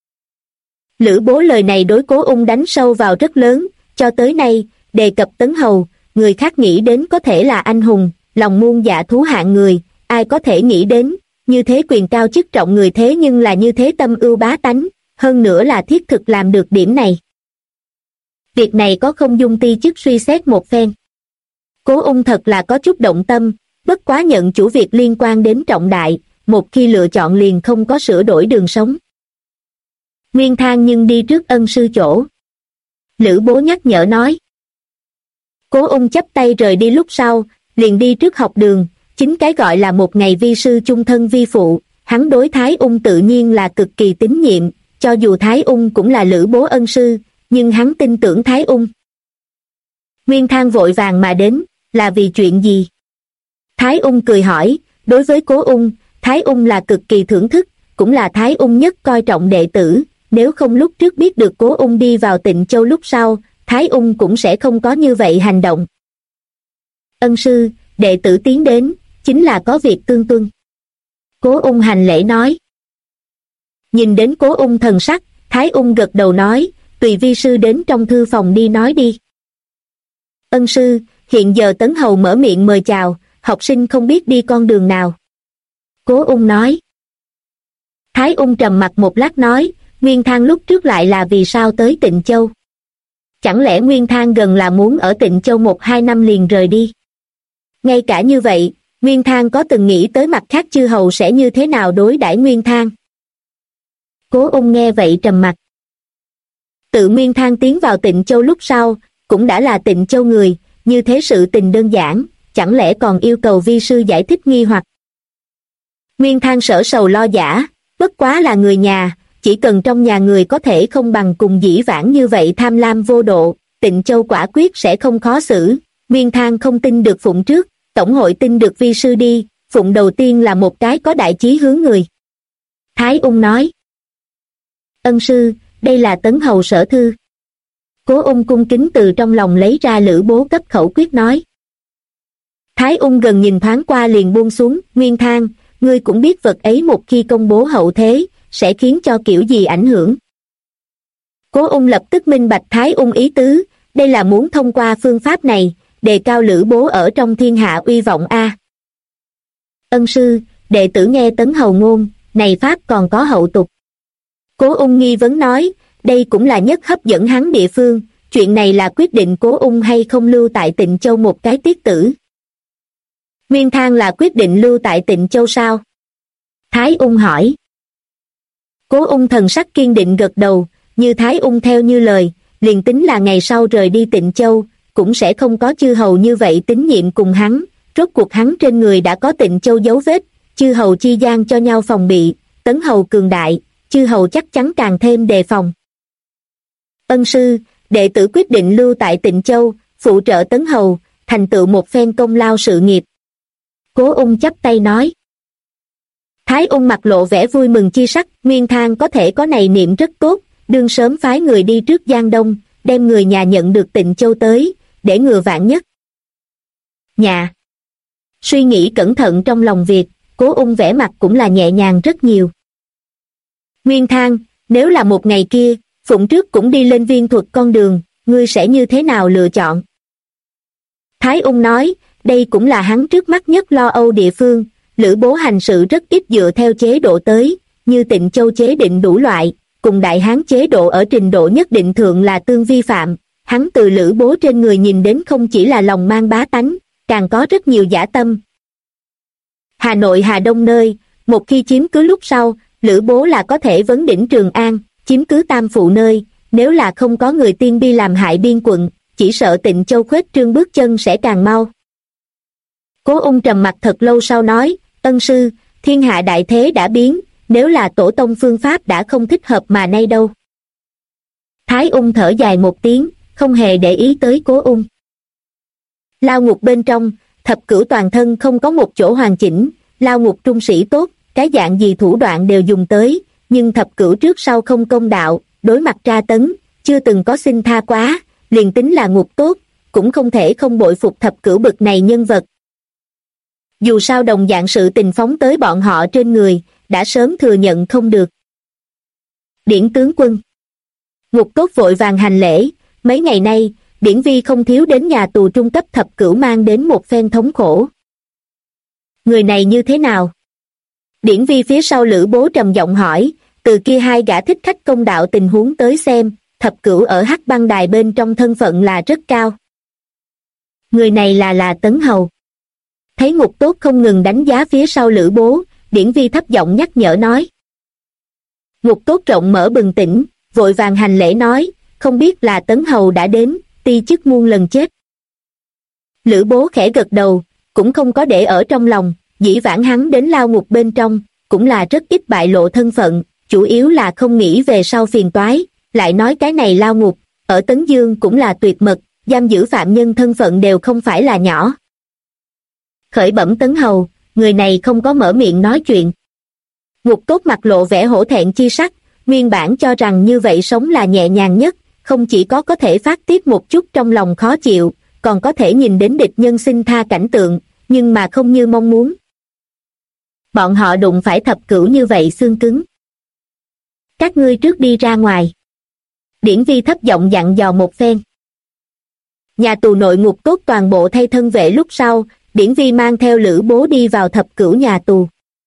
[SPEAKER 1] Lữ Bố lời này đối Cố Ung đánh sâu vào rất lớn, cho tới nay, đề cập Tấn hầu, người khác nghĩ đến có thể là anh hùng, lòng muôn dạ thú hạng người, ai có thể nghĩ đến, như thế quyền cao chức trọng người thế nhưng là như thế tâm ưu bá tánh, hơn nữa là thiết thực làm được điểm này. Việc này có không dung ti chức suy xét một phen. Cố Ung thật là có chút động tâm, bất quá nhận chủ việc liên quan đến trọng đại, một khi lựa chọn liền không có sửa đổi đường sống. Nguyên Thang nhưng đi trước ân sư chỗ. Lữ Bố nhắc nhở nói. Cố Ung chắp tay rời đi lúc sau, liền đi trước học đường, chính cái gọi là một ngày vi sư chung thân vi phụ, hắn đối Thái Ung tự nhiên là cực kỳ tín nhiệm, cho dù Thái Ung cũng là Lữ Bố ân sư, nhưng hắn tin tưởng Thái Ung. Nguyên Thang vội vàng mà đến, là vì chuyện gì? Thái Ung cười hỏi, đối với Cố Ung, Thái Ung là cực kỳ thưởng thức, cũng là Thái Ung nhất coi trọng đệ tử, nếu không lúc trước biết được Cố Ung đi vào Tịnh Châu lúc sau, Thái Ung cũng sẽ không có như vậy hành động. Ân sư, đệ tử tiến đến, chính là có việc tương tuân. Cố Ung hành lễ nói. Nhìn đến Cố Ung thần sắc, Thái Ung gật đầu nói, tùy vi sư đến trong thư phòng đi nói đi. Ân sư, hiện giờ Tấn Hầu mở miệng mời chào, học sinh không biết đi con đường nào. Cố Ung nói. Thái Ung trầm mặt một lát nói, Nguyên Thang lúc trước lại là vì sao tới Tịnh Châu? Chẳng lẽ Nguyên Thang gần là muốn ở Tịnh Châu 1-2 năm liền rời đi? Ngay cả như vậy, Nguyên Thang có từng nghĩ tới mặt khác chư hầu sẽ như thế nào đối đãi Nguyên Thang? Cố Ung nghe vậy trầm mặt. Tự Nguyên Thang tiến vào Tịnh Châu lúc sau, cũng đã là Tịnh Châu người, như thế sự tình đơn giản, chẳng lẽ còn yêu cầu vi sư giải thích nghi hoặc? Nguyên Thang sở sầu lo giả, bất quá là người nhà, chỉ cần trong nhà người có thể không bằng cùng dĩ vãng như vậy tham lam vô độ, Tịnh Châu quả quyết sẽ không khó xử. Nguyên Thang không tin được Phụng trước, tổng hội tin được vi sư đi, Phụng đầu tiên là một cái có đại chí hướng người. Thái Ung nói. Ân sư, đây là Tấn Hầu sở thư. Cố Ung cung kính từ trong lòng lấy ra Lữ Bố cấp khẩu quyết nói. Thái Ung gần nhìn thoáng qua liền buông xuống, Nguyên Thang, ngươi cũng biết vật ấy một khi công bố hậu thế, sẽ khiến cho kiểu gì ảnh hưởng. Cố Ung lập tức minh bạch Thái Ung ý tứ, đây là muốn thông qua phương pháp này, đề cao Lữ Bố ở trong thiên hạ uy vọng a. Ân sư, đệ tử nghe Tấn Hầu ngôn, này pháp còn có hậu tục. Cố Ung nghi vấn nói, đây cũng là nhất hấp dẫn hắn địa phương, chuyện này là quyết định Cố Ung hay không lưu tại Tịnh Châu một cái tiết tử. Nguyên Thang là quyết định lưu tại Tịnh Châu sao? Thái Ung hỏi. Cố Ung thần sắc kiên định gật đầu, như Thái Ung theo như lời, liền tính là ngày sau rời đi Tịnh Châu, cũng sẽ không có chư hầu như vậy tín nhiệm cùng hắn, rốt cuộc hắn trên người đã có Tịnh Châu dấu vết, chư hầu chi gian cho nhau phòng bị, Tấn Hầu cường đại, chư hầu chắc chắn càng thêm đề phòng. Ân sư, đệ tử quyết định lưu tại Tịnh Châu, phụ trợ Tấn Hầu, thành tựu một phen công lao sự nghiệp. Cố Ung chắp tay nói. Thái Ung mặt lộ vẻ vui mừng chi sắc, Nguyên Thang có thể có này niệm rất tốt, đương sớm phái người đi trước Giang Đông, đem người nhà nhận được Tịnh Châu tới, để ngừa vạn nhất. Nhà. Suy nghĩ cẩn thận trong lòng việc, Cố Ung vẻ mặt cũng là nhẹ nhàng rất nhiều. Nguyên Thang, nếu là một ngày kia, Phụng trước cũng đi lên viên thuật con đường, ngươi sẽ như thế nào lựa chọn? Thái Ung nói, đây cũng là hắn trước mắt nhất lo âu địa phương, Lữ Bố hành sự rất ít dựa theo chế độ tới, như Tịnh Châu chế định đủ loại, cùng Đại Hán chế độ ở trình độ nhất định thượng là tương vi phạm, hắn từ Lữ Bố trên người nhìn đến không chỉ là lòng mang bá tánh, càng có rất nhiều dã tâm. Hà Nội Hà Đông nơi, một khi chiếm cứ lúc sau, Lữ Bố là có thể vấn đỉnh Trường An, chiếm cứ Tam Phụ nơi, nếu là không có người tiên bi làm hại biên quận, chỉ sợ Tịnh Châu khuếch trương bước chân sẽ càng mau. Cố Ung trầm mặt thật lâu sau nói, ân sư, thiên hạ đại thế đã biến, nếu là tổ tông phương pháp đã không thích hợp mà nay đâu. Thái Ung thở dài một tiếng, không hề để ý tới Cố Ung. Lao ngục bên trong, thập cửu toàn thân không có một chỗ hoàn chỉnh, lao ngục trung sĩ tốt, cái dạng gì thủ đoạn đều dùng tới, nhưng thập cửu trước sau không công đạo, đối mặt tra tấn, chưa từng có xin tha quá, liền tính là ngục tốt, cũng không thể không bội phục thập cửu bực này nhân vật. Dù sao đồng dạng sự tình phóng tới bọn họ trên người, đã sớm thừa nhận không được. Điển tướng quân. Ngục tốt vội vàng hành lễ, mấy ngày nay, Điển Vi không thiếu đến nhà tù trung cấp thập cửu mang đến một phen thống khổ. Người này như thế nào? Điển Vi phía sau Lữ Bố trầm giọng hỏi, từ kia hai gã thích khách công đạo tình huống tới xem, thập cửu ở Hắc Băng Đài bên trong thân phận là rất cao. Người này là Tấn Hầu. Thấy Ngục Tốt không ngừng đánh giá phía sau Lữ Bố, Điển Vi thấp giọng nhắc nhở nói. Ngục Tốt rộng mở bừng tỉnh, vội vàng hành lễ nói, không biết là Tấn Hầu đã đến, ti chức muôn lần chết. Lữ Bố khẽ gật đầu, cũng không có để ở trong lòng, dĩ vãng hắn đến lao ngục bên trong, cũng là rất ít bại lộ thân phận, chủ yếu là không nghĩ về sau phiền toái, lại nói cái này lao ngục, ở Tấn Dương cũng là tuyệt mật, giam giữ phạm nhân thân phận đều không phải là nhỏ. Khởi bẩm Tấn Hầu, người này không có mở miệng nói chuyện. Ngục Tốt mặt lộ vẻ hổ thẹn chi sắc, nguyên bản cho rằng như vậy sống là nhẹ nhàng nhất, không chỉ có thể phát tiết một chút trong lòng khó chịu, còn có thể nhìn đến địch nhân xin tha cảnh tượng, nhưng mà không như mong muốn. Bọn họ đụng phải thập cửu như vậy xương cứng. Các ngươi trước đi ra ngoài. Điển Vi thấp giọng dặn dò một phen. Nhà tù nội Ngục Tốt toàn bộ thay thân vệ lúc sau, Điển Vi mang theo Lữ Bố đi vào thập cửu nhà tù.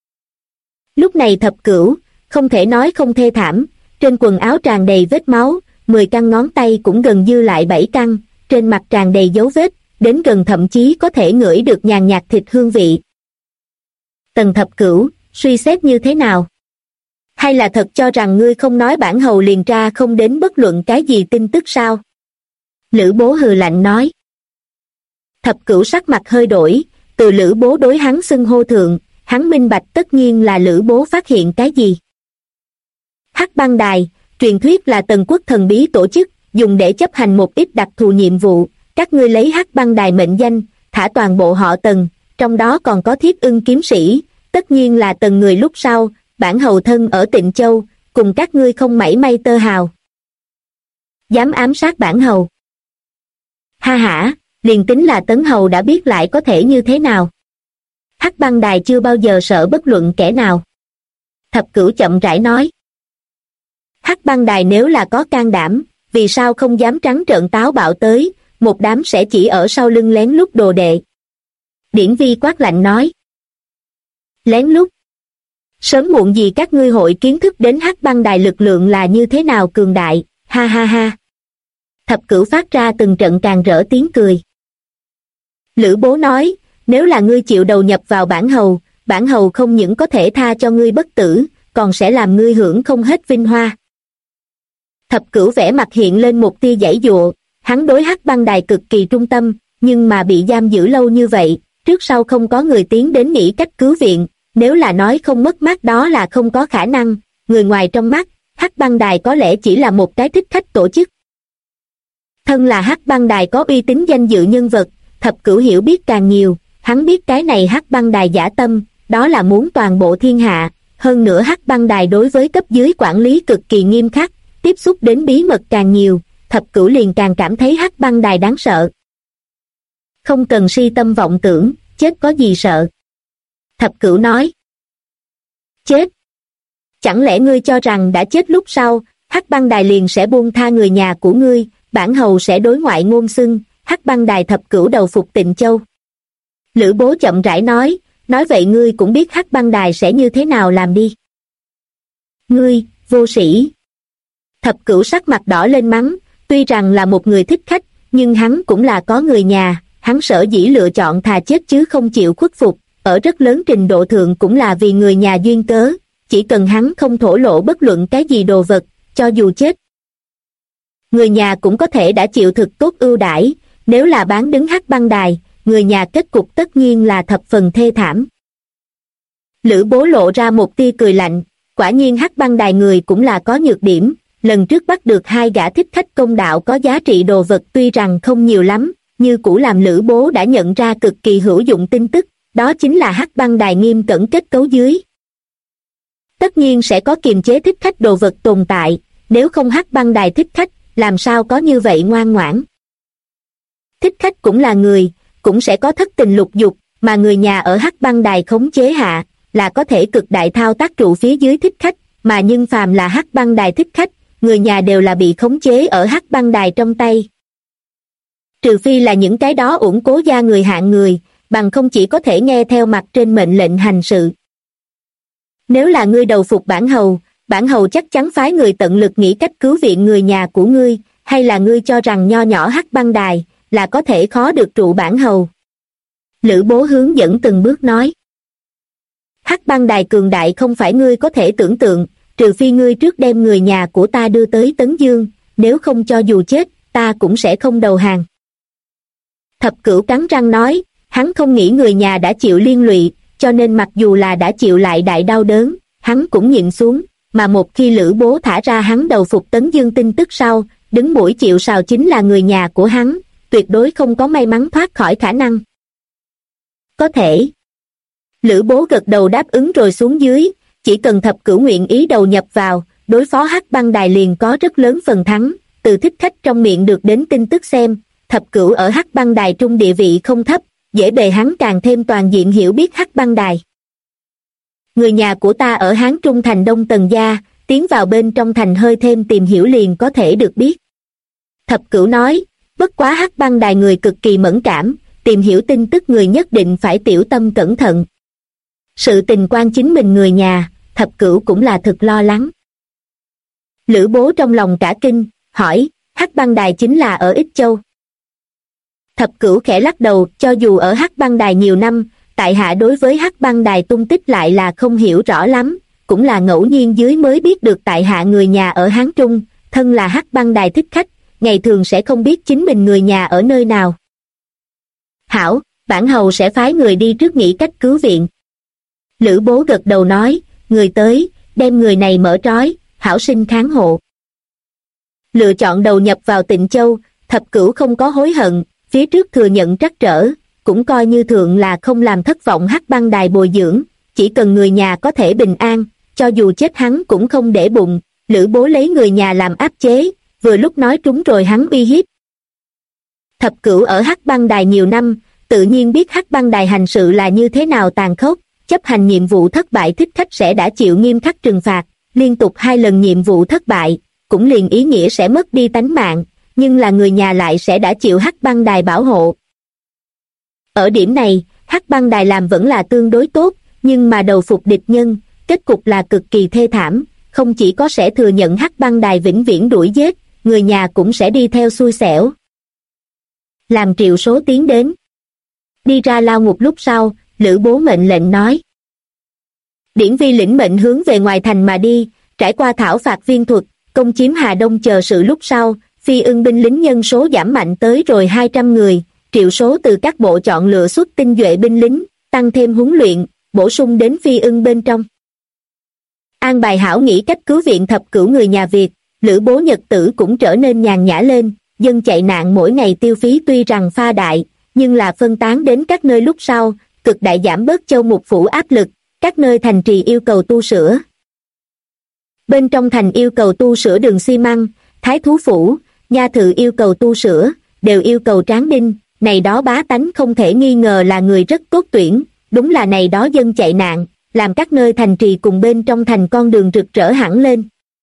[SPEAKER 1] Lúc này thập cửu, không thể nói không thê thảm, trên quần áo tràn đầy vết máu, 10 căn ngón tay cũng gần dư lại 7 căn, trên mặt tràn đầy dấu vết, đến gần thậm chí có thể ngửi được nhàn nhạt thịt hương vị. Tần thập cửu, suy xét như thế nào? Hay là thật cho rằng ngươi không nói bản hầu liền tra không đến bất luận cái gì tin tức sao? Lữ Bố hừ lạnh nói. Thập cửu sắc mặt hơi đổi, từ Lữ Bố đối hắn xưng hô thượng, hắn minh bạch tất nhiên là Lữ Bố phát hiện cái gì. Hắc Băng Đài, truyền thuyết là Tần quốc thần bí tổ chức, dùng để chấp hành một ít đặc thù nhiệm vụ, các ngươi lấy Hắc Băng Đài mệnh danh, thả toàn bộ họ Tần, trong đó còn có Thiết Ưng kiếm sĩ, tất nhiên là Tần người lúc sau, bản hầu thân ở Tịnh Châu, cùng các ngươi không mảy may tơ hào. Dám ám sát bản hầu. Ha hả, liền tính là Tấn Hầu đã biết lại có thể như thế nào. Hắc Băng Đài chưa bao giờ sợ bất luận kẻ nào. Thập cửu chậm rãi nói. Hắc Băng Đài nếu là có can đảm, vì sao không dám trắng trợn táo bạo tới, một đám sẽ chỉ ở sau lưng lén lút đồ đệ. Điển Vi quát lạnh nói. Lén lút. Sớm muộn gì các ngươi hội kiến thức đến Hắc Băng Đài lực lượng là như thế nào cường đại, ha ha ha. Thập cửu phát ra từng trận càng rỡ tiếng cười. Lữ Bố nói, nếu là ngươi chịu đầu nhập vào bản hầu không những có thể tha cho ngươi bất tử, còn sẽ làm ngươi hưởng không hết vinh hoa. Thập cửu vẻ mặt hiện lên một tia giãy giụa, hắn đối Hắc Băng Đài cực kỳ trung tâm, nhưng mà bị giam giữ lâu như vậy, trước sau không có người tiến đến nghĩ cách cứu viện, nếu là nói không mất mát đó là không có khả năng, người ngoài trong mắt, Hắc Băng Đài có lẽ chỉ là một cái thích khách tổ chức. Thân là Hắc Băng Đài có uy tín danh dự nhân vật, thập cửu hiểu biết càng nhiều, hắn biết cái này Hắc Băng Đài dã tâm, đó là muốn toàn bộ thiên hạ, hơn nữa Hắc Băng Đài đối với cấp dưới quản lý cực kỳ nghiêm khắc, tiếp xúc đến bí mật càng nhiều, thập cửu liền càng cảm thấy Hắc Băng Đài đáng sợ. Không cần si tâm vọng tưởng, chết có gì sợ. Thập cửu nói. Chết? Chẳng lẽ ngươi cho rằng đã chết lúc sau, Hắc Băng Đài liền sẽ buông tha người nhà của ngươi, bản hầu sẽ đối ngoại ngôn xưng, Hắc Băng Đài thập cửu đầu phục Tịnh Châu. Lữ Bố chậm rãi nói vậy ngươi cũng biết Hắc Băng Đài sẽ như thế nào làm đi. Ngươi, vô sĩ. Thập cửu sắc mặt đỏ lên mắng, tuy rằng là một người thích khách, nhưng hắn cũng là có người nhà, hắn sở dĩ lựa chọn thà chết chứ không chịu khuất phục, ở rất lớn trình độ thượng cũng là vì người nhà duyên cớ, chỉ cần hắn không thổ lộ bất luận cái gì đồ vật, cho dù chết. Người nhà cũng có thể đã chịu thực tốt ưu đãi, nếu là bán đứng Hắc Băng Đài, người nhà kết cục tất nhiên là thập phần thê thảm. Lữ Bố lộ ra một tia cười lạnh, quả nhiên Hắc Băng Đài người cũng là có nhược điểm, lần trước bắt được 2 gã thích khách công đạo có giá trị đồ vật tuy rằng không nhiều lắm, như cũ làm Lữ Bố đã nhận ra cực kỳ hữu dụng tin tức, đó chính là Hắc Băng Đài nghiêm cẩn kết cấu dưới. Tất nhiên sẽ có kiềm chế thích khách đồ vật tồn tại, nếu không Hắc Băng Đài thích khách, làm sao có như vậy ngoan ngoãn. Thích khách cũng là người, cũng sẽ có thất tình lục dục, mà người nhà ở Hắc Băng Đài khống chế hạ, là có thể cực đại thao tác trụ phía dưới thích khách, mà nhưng phàm là Hắc Băng Đài thích khách, người nhà đều là bị khống chế ở Hắc Băng Đài trong tay. Trừ phi là những cái đó uổng cố gia người hạng người, bằng không chỉ có thể nghe theo mặt trên mệnh lệnh hành sự. Nếu là ngươi đầu phục bản hầu, bản hầu chắc chắn phái người tận lực nghĩ cách cứu viện người nhà của ngươi, hay là ngươi cho rằng nho nhỏ Hắc Băng Đài là có thể khó được trụ bản hầu? Lữ Bố hướng dẫn từng bước nói. Hắc Băng Đài cường đại không phải ngươi có thể tưởng tượng, trừ phi ngươi trước đem người nhà của ta đưa tới Tấn Dương, nếu không cho dù chết, ta cũng sẽ không đầu hàng. Thập Cửu cắn răng nói, hắn không nghĩ người nhà đã chịu liên lụy, cho nên mặc dù là đã chịu lại đại đau đớn, hắn cũng nhịn xuống, mà một khi Lữ Bố thả ra hắn đầu phục Tấn Dương tin tức sau, đứng mũi chịu sào chính là người nhà của hắn, tuyệt đối không có may mắn thoát khỏi khả năng. Có thể. Lữ Bố gật đầu đáp ứng rồi xuống dưới, chỉ cần Thập Cửu nguyện ý đầu nhập vào, đối phó Hắc Băng Đài liền có rất lớn phần thắng. Từ thích khách trong miệng được đến tin tức xem, Thập Cửu ở Hắc Băng Đài trung địa vị không thấp, dễ bề hắn càng thêm toàn diện hiểu biết Hắc Băng Đài. Người nhà của ta ở Hán Trung thành Đông Tần gia, tiến vào bên trong thành hơi thêm tìm hiểu liền có thể được biết. Thập Cửu nói, bất quá Hắc Băng Đài người cực kỳ mẫn cảm, tìm hiểu tin tức người nhất định phải tiểu tâm cẩn thận. Sự tình quan chính mình người nhà, Thập Cửu cũng là thực lo lắng. Lữ Bố trong lòng cả kinh, hỏi, Hắc Băng Đài chính là ở Ích Châu. Thập Cửu khẽ lắc đầu, cho dù ở Hắc Băng Đài nhiều năm, tại hạ đối với Hắc Băng Đài tung tích lại là không hiểu rõ lắm, cũng là ngẫu nhiên dưới mới biết được tại hạ người nhà ở Hán Trung, thân là Hắc Băng Đài thích khách, ngày thường sẽ không biết chính mình người nhà ở nơi nào. Hảo, bản hầu sẽ phái người đi trước nghĩ cách cứu viện. Lữ Bố gật đầu nói, người tới, đem người này mở trói, hảo sinh kháng hộ. Lựa chọn đầu nhập vào Tịnh Châu, Thập Cửu không có hối hận, phía trước thừa nhận trắc trở, cũng coi như thượng là không làm thất vọng Hắc Băng Đài bồi dưỡng, chỉ cần người nhà có thể bình an, cho dù chết hắn cũng không để bụng. Lữ Bố lấy người nhà làm áp chế, vừa lúc nói trúng rồi hắn uy hiếp. Thập Cửu ở Hắc Băng Đài nhiều năm, tự nhiên biết Hắc Băng Đài hành sự là như thế nào tàn khốc, chấp hành nhiệm vụ thất bại thích khách sẽ đã chịu nghiêm khắc trừng phạt, liên tục 2 lần nhiệm vụ thất bại, cũng liền ý nghĩa sẽ mất đi tánh mạng, nhưng là người nhà lại sẽ đã chịu Hắc Băng Đài bảo hộ. Ở điểm này, Hắc Băng Đài làm vẫn là tương đối tốt, nhưng mà đầu phục địch nhân, kết cục là cực kỳ thê thảm, không chỉ có sẽ thừa nhận Hắc Băng Đài vĩnh viễn đuổi giết, người nhà cũng sẽ đi theo xui xẻo. Làm Triệu Số tiến đến. Đi ra lao ngục lúc sau, Lữ Bố mệnh lệnh nói. Điển Vi lĩnh mệnh hướng về ngoài thành mà đi, trải qua thảo phạt viên thuật, công chiếm Hà Đông chờ sự lúc sau, Phi Ưng binh lính nhân số giảm mạnh tới rồi 200 người, Triệu Số từ các bộ chọn lựa xuất tinh nhuệ binh lính, tăng thêm huấn luyện, bổ sung đến Phi Ưng bên trong. An bài hảo nghĩ cách cứu viện Thập Cửu người nhà Việt, Lữ Bố nhật tử cũng trở nên nhàn nhã lên, dân chạy nạn mỗi ngày tiêu phí tuy rằng pha đại, nhưng là phân tán đến các nơi lúc sau, cực đại giảm bớt Châu Mục Phủ áp lực, các nơi thành trì yêu cầu tu sửa. Bên trong thành yêu cầu tu sửa đường xi măng, Thái Thú Phủ, Nha Thự yêu cầu tu sửa, đều yêu cầu tráng đinh, này đó bá tánh không thể nghi ngờ là người rất tốt tuyển, đúng là này đó dân chạy nạn, làm các nơi thành trì cùng bên trong thành con đường rực rỡ hẳn lên.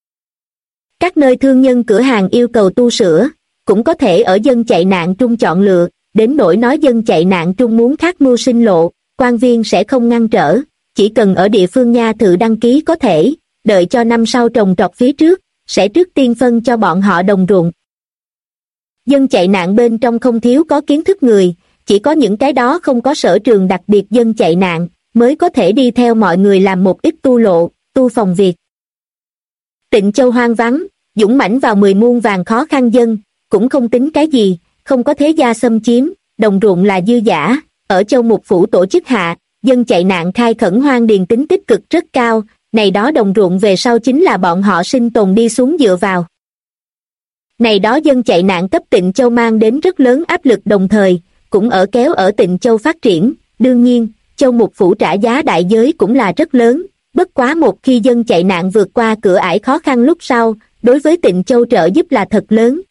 [SPEAKER 1] Các nơi thương nhân cửa hàng yêu cầu tu sửa, cũng có thể ở dân chạy nạn trung chọn lựa, đến nỗi nói dân chạy nạn trung muốn khác mưu sinh lộ, quan viên sẽ không ngăn trở, chỉ cần ở địa phương Nha Thự đăng ký có thể, đợi cho năm sau trồng trọt phía trước, sẽ trước tiên phân cho bọn họ đồng ruộng. Dân chạy nạn bên trong không thiếu có kiến thức người, chỉ có những cái đó không có sở trường đặc biệt dân chạy nạn, mới có thể đi theo mọi người làm một ít tu lộ, tu phòng việc. Tịnh Châu hoang vắng, dũng mãnh vào 10 muôn vàng khó khăn dân, cũng không tính cái gì, không có thế gia xâm chiếm, đồng ruộng là dư giả, ở Châu Mục Phủ tổ chức hạ, dân chạy nạn khai khẩn hoang điền tính tích cực rất cao, này đó đồng ruộng về sau chính là bọn họ sinh tồn đi xuống dựa vào. Này đó dân chạy nạn cấp Tịnh Châu mang đến rất lớn áp lực đồng thời, cũng ở kéo ở Tịnh Châu phát triển, đương nhiên, Châu Mục Phủ trả giá đại giới cũng là rất lớn, bất quá một khi dân chạy nạn vượt qua cửa ải khó khăn lúc sau, đối với Tịnh Châu trợ giúp là thật lớn.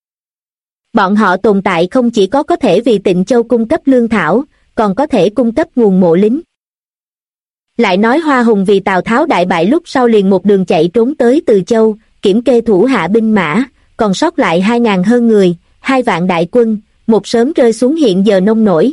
[SPEAKER 1] Bọn họ tồn tại không chỉ có thể vì Tịnh Châu cung cấp lương thảo, còn có thể cung cấp nguồn mộ lính. Lại nói Hoa Hùng vì Tào Tháo đại bại lúc sau liền một đường chạy trốn tới Từ Châu, kiểm kê thủ hạ binh mã, còn sót lại 2.000 hơn người, 2 vạn đại quân, một sớm rơi xuống hiện giờ nông nổi.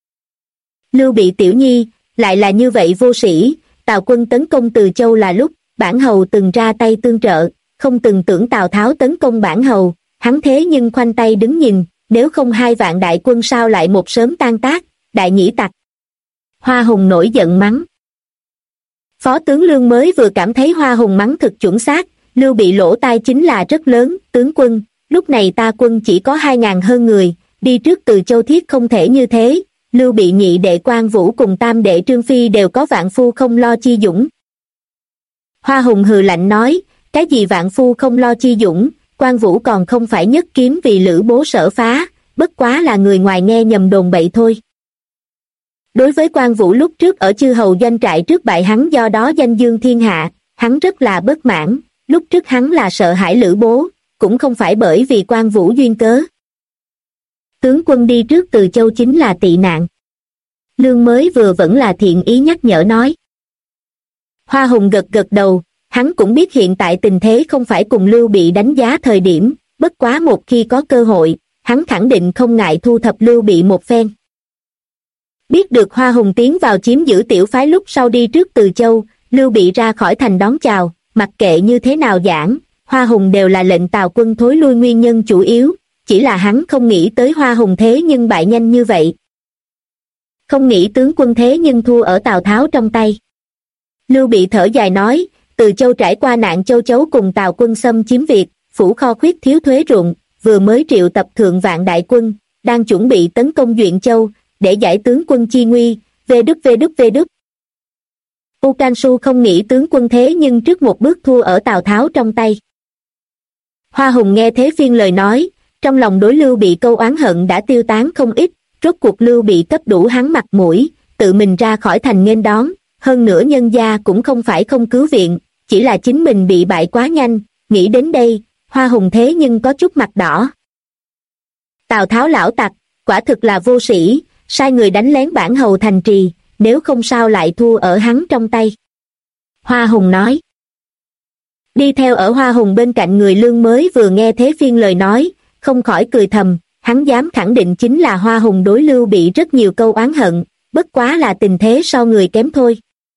[SPEAKER 1] Lưu Bị tiểu nhi, lại là như vậy vô sĩ, Tào quân tấn công Từ Châu là lúc, bản hầu từng ra tay tương trợ, không từng tưởng Tào Tháo tấn công bản hầu, hắn thế nhưng khoanh tay đứng nhìn, nếu không 2 vạn đại quân sao lại một sớm tan tác, đại nhĩ tặc. Hoa Hùng nổi giận mắng. Phó tướng Lương mới vừa cảm thấy Hoa Hùng mắng thực chuẩn xác, Lưu Bị lỗ tai chính là rất lớn, tướng quân, lúc này ta quân chỉ có 2.000 hơn người, đi trước Từ Châu thiết không thể như thế, Lưu Bị nhị đệ Quan Vũ cùng tam đệ Trương Phi đều có vạn phu không lo chi dũng. Hoa Hùng hừ lạnh nói, cái gì vạn phu không lo chi dũng, Quan Vũ còn không phải nhất kiếm vì Lữ Bố sở phá, bất quá là người ngoài nghe nhầm đồn bậy thôi. Đối với Quan Vũ lúc trước ở chư hầu doanh trại trước bại hắn do đó danh dương thiên hạ, hắn rất là bất mãn, lúc trước hắn là sợ hãi Lữ Bố, cũng không phải bởi vì Quan Vũ duyên cớ. Tướng quân đi trước Từ Châu chính là tị nạn. Lương mới vừa vẫn là thiện ý nhắc nhở nói. Hoa Hùng gật gật đầu, hắn cũng biết hiện tại tình thế không phải cùng Lưu Bị đánh giá thời điểm, bất quá một khi có cơ hội, hắn khẳng định không ngại thu thập Lưu Bị một phen. Biết được Hoa Hùng tiến vào chiếm giữ tiểu phái lúc sau đi trước Từ Châu, Lưu Bị ra khỏi thành đón chào, mặc kệ như thế nào giảng, Hoa Hùng đều là lệnh Tào quân thối lui nguyên nhân chủ yếu, chỉ là hắn không nghĩ tới Hoa Hùng thế nhưng bại nhanh như vậy. Không nghĩ tướng quân thế nhưng thua ở Tào Tháo trong tay. Lưu Bị thở dài nói, Từ Châu trải qua nạn châu chấu cùng Tào quân xâm chiếm Việt, phủ kho khuyết thiếu thuế ruộng, vừa mới triệu tập thượng vạn đại quân, đang chuẩn bị tấn công Duyện Châu, để giải tướng quân chi nguy, về Đức. U Can Su không nghĩ tướng quân thế nhưng trước một bước thua ở Tào Tháo trong tay. Hoa Hùng nghe thế phiên lời nói, trong lòng đối Lưu Bị câu oán hận đã tiêu tán không ít, rốt cuộc Lưu Bị cấp đủ hắn mặt mũi, tự mình ra khỏi thành nghênh đón, hơn nữa nhân gia cũng không phải không cứu viện, chỉ là chính mình bị bại quá nhanh, nghĩ đến đây, Hoa Hùng thế nhưng có chút mặt đỏ. Tào Tháo lão tặc, quả thực là vô sĩ, sai người đánh lén bản hầu thành trì, nếu không sao lại thua ở hắn trong tay. Hoa Hùng nói. Đi theo ở Hoa Hùng bên cạnh người Lương mới vừa nghe thế phiên lời nói, không khỏi cười thầm, hắn dám khẳng định chính là Hoa Hùng đối Lưu Bị rất nhiều câu oán hận, bất quá là tình thế so người kém thôi.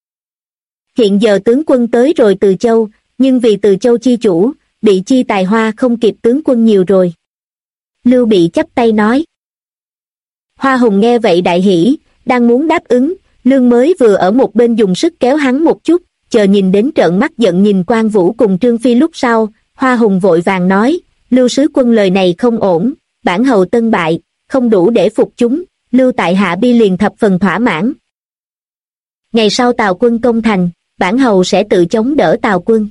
[SPEAKER 1] Hiện giờ tướng quân tới rồi Từ Châu, nhưng vì Từ Châu chi chủ, bị chi tài hoa không kịp tướng quân nhiều rồi. Lưu Bị chắp tay nói. Hoa Hùng nghe vậy đại hỉ, đang muốn đáp ứng, Lương mới vừa ở một bên dùng sức kéo hắn một chút, chờ nhìn đến trợn mắt giận nhìn Quan Vũ cùng Trương Phi lúc sau, Hoa Hùng vội vàng nói, Lưu sứ quân lời này không ổn, bản hầu tân bại, không đủ để phục chúng, Lưu tại hạ bi liền thập phần thỏa mãn. Ngày sau Tào quân công thành, bản hầu sẽ tự chống đỡ Tào quân.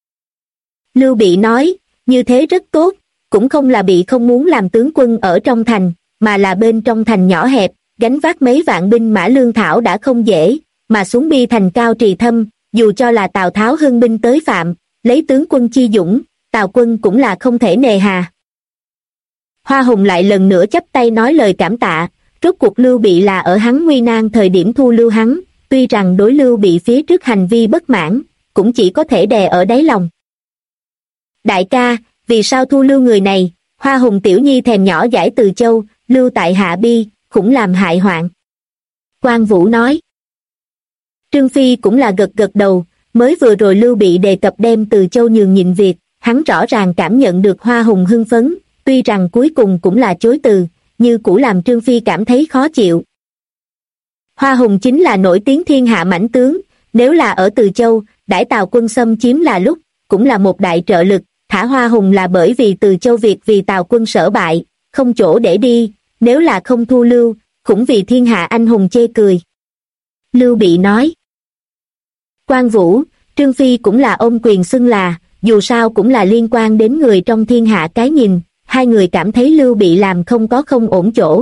[SPEAKER 1] Lưu Bị nói, như thế rất tốt, cũng không là bị không muốn làm tướng quân ở trong thành, mà là bên trong thành nhỏ hẹp, gánh vác mấy vạn binh mã lương thảo đã không dễ, mà xuống bi thành cao trì thâm, dù cho là Tào Tháo hưng binh tới phạm, lấy tướng quân chi dũng, Tào quân cũng là không thể nề hà. Hoa Hùng lại lần nữa chắp tay nói lời cảm tạ, rốt cuộc Lưu Bị là ở hắn nguy nan thời điểm thu lưu hắn, tuy rằng đối Lưu Bị phía trước hành vi bất mãn, cũng chỉ có thể đè ở đáy lòng. Đại ca, vì sao thu lưu người này? Hoa Hùng tiểu nhi thèm nhỏ giải Từ Châu, lưu tại hạ bi, cũng làm hại hoạn. Quan Vũ nói. Trương Phi cũng là gật gật đầu, mới vừa rồi Lưu Bị đề cập đem Từ Châu nhường nhịn việc, hắn rõ ràng cảm nhận được Hoa Hùng hưng phấn, tuy rằng cuối cùng cũng là chối từ, như cũ làm Trương Phi cảm thấy khó chịu. Hoa Hùng chính là nổi tiếng thiên hạ mãnh tướng, nếu là ở Từ Châu, đãi Tào quân xâm chiếm là lúc, cũng là một đại trợ lực, thả Hoa Hùng là bởi vì Từ Châu việc vì Tào quân sở bại, không chỗ để đi, nếu là không thu lưu, cũng vì thiên hạ anh hùng chê cười. Lưu Bị nói. Quan Vũ, Trương Phi cũng là ôm quyền xưng là, dù sao cũng là liên quan đến người trong thiên hạ cái nhìn, hai người cảm thấy Lưu Bị làm không có không ổn chỗ.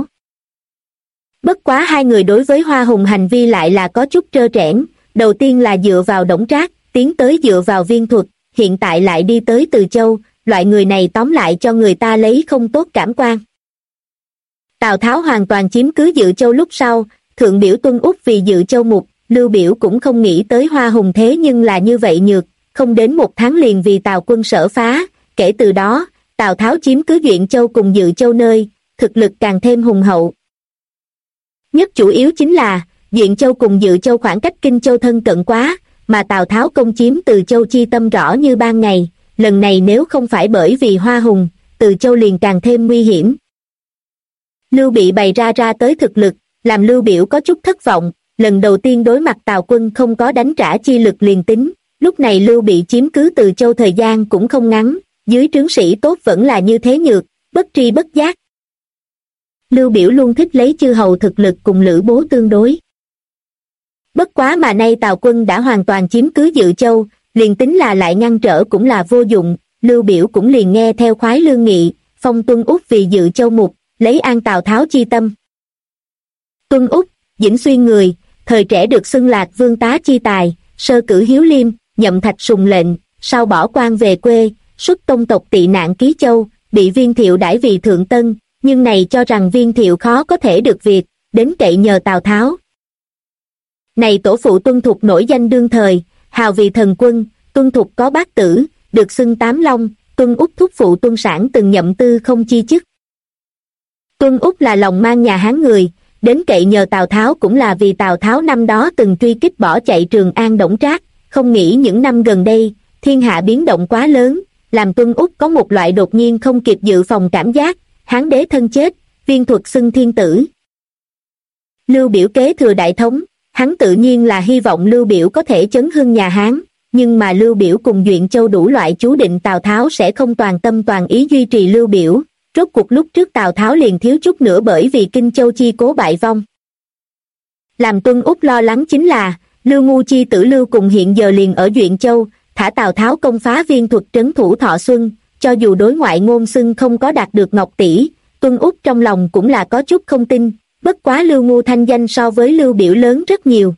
[SPEAKER 1] Bất quá hai người đối với Hoa Hùng hành vi lại là có chút trơ trẽn, đầu tiên là dựa vào Đổng Trác, tiến tới dựa vào Viên Thuật, hiện tại lại đi tới Từ Châu, loại người này tóm lại cho người ta lấy không tốt cảm quan. Tào Tháo hoàn toàn chiếm cứ Dự Châu lúc sau, thượng biểu tuân út vì Dự Châu mục, Lưu Biểu cũng không nghĩ tới Hoa Hùng thế nhưng là như vậy nhược, không đến một tháng liền vì Tào quân sở phá, kể từ đó, Tào Tháo chiếm cứ Duyện Châu cùng Dự Châu nơi, thực lực càng thêm hùng hậu. Nhất chủ yếu chính là, Duyện Châu cùng Dự Châu khoảng cách Kinh Châu thân cận quá, mà Tào Tháo công chiếm Từ Châu chi tâm rõ như ban ngày, lần này nếu không phải bởi vì Hoa Hùng, Từ Châu liền càng thêm nguy hiểm. Lưu Bị bày ra tới thực lực, làm Lưu Biểu có chút thất vọng, lần đầu tiên đối mặt Tào quân không có đánh trả chi lực liền tính, lúc này Lưu Bị chiếm cứ Từ Châu thời gian cũng không ngắn, dưới trướng sĩ tốt vẫn là như thế nhược, bất tri bất giác. Lưu Biểu luôn thích lấy chư hầu thực lực cùng Lữ Bố tương đối. Bất quá mà nay Tào quân đã hoàn toàn chiếm cứ Dự Châu, liền tính là lại ngăn trở cũng là vô dụng, Lưu Biểu cũng liền nghe theo khoái lương nghị, phong Tuân Úc vì Dự Châu mục, lấy an Tào Tháo chi tâm. Tuân Úc, Dĩnh Xuyên người, thời trẻ được xưng Lạc Vương tá chi tài, sơ cử Hiếu Liêm, nhậm Thạch Sùng lệnh, sau bỏ quan về quê, xuất tông tộc tị nạn Ký Châu, bị Viên Thiệu đãi vì thượng tân, nhưng này cho rằng Viên Thiệu khó có thể được việc, đến cậy nhờ Tào Tháo. Này tổ phụ Tuân Thục nổi danh đương thời, hào vì thần quân, Tuân Thục có bát tử, được xưng Tám Long, Tuân Úc thúc phụ Tuân Sản từng nhậm tư không chi chức. Tuân Úc là lòng mang nhà Hán người, đến cậy nhờ Tào Tháo cũng là vì Tào Tháo năm đó từng truy kích bỏ chạy Trường An Đổng Trác, không nghĩ những năm gần đây, thiên hạ biến động quá lớn, làm Tuân Úc có một loại đột nhiên không kịp dự phòng cảm giác, Hán đế thân chết, Viên Thuật xưng thiên tử. Lưu Biểu kế thừa đại thống, hắn tự nhiên là hy vọng Lưu Biểu có thể chấn hưng nhà Hán, nhưng mà Lưu Biểu cùng Duyện Châu đủ loại chú định Tào Tháo sẽ không toàn tâm toàn ý duy trì Lưu Biểu, rốt cuộc lúc trước Tào Tháo liền thiếu chút nữa bởi vì Kinh Châu chi cố bại vong. Làm Tuân Úc lo lắng chính là, Lưu Ngu chi tử Lưu cùng hiện giờ liền ở Duyện Châu, thả Tào Tháo công phá Viên Thuật trấn thủ Thọ Xuân, cho dù đối ngoại ngôn xưng không có đạt được Ngọc tỷ, Tuân Úc trong lòng cũng là có chút không tin, bất quá Lưu Ngu thanh danh so với Lưu Biểu lớn rất nhiều.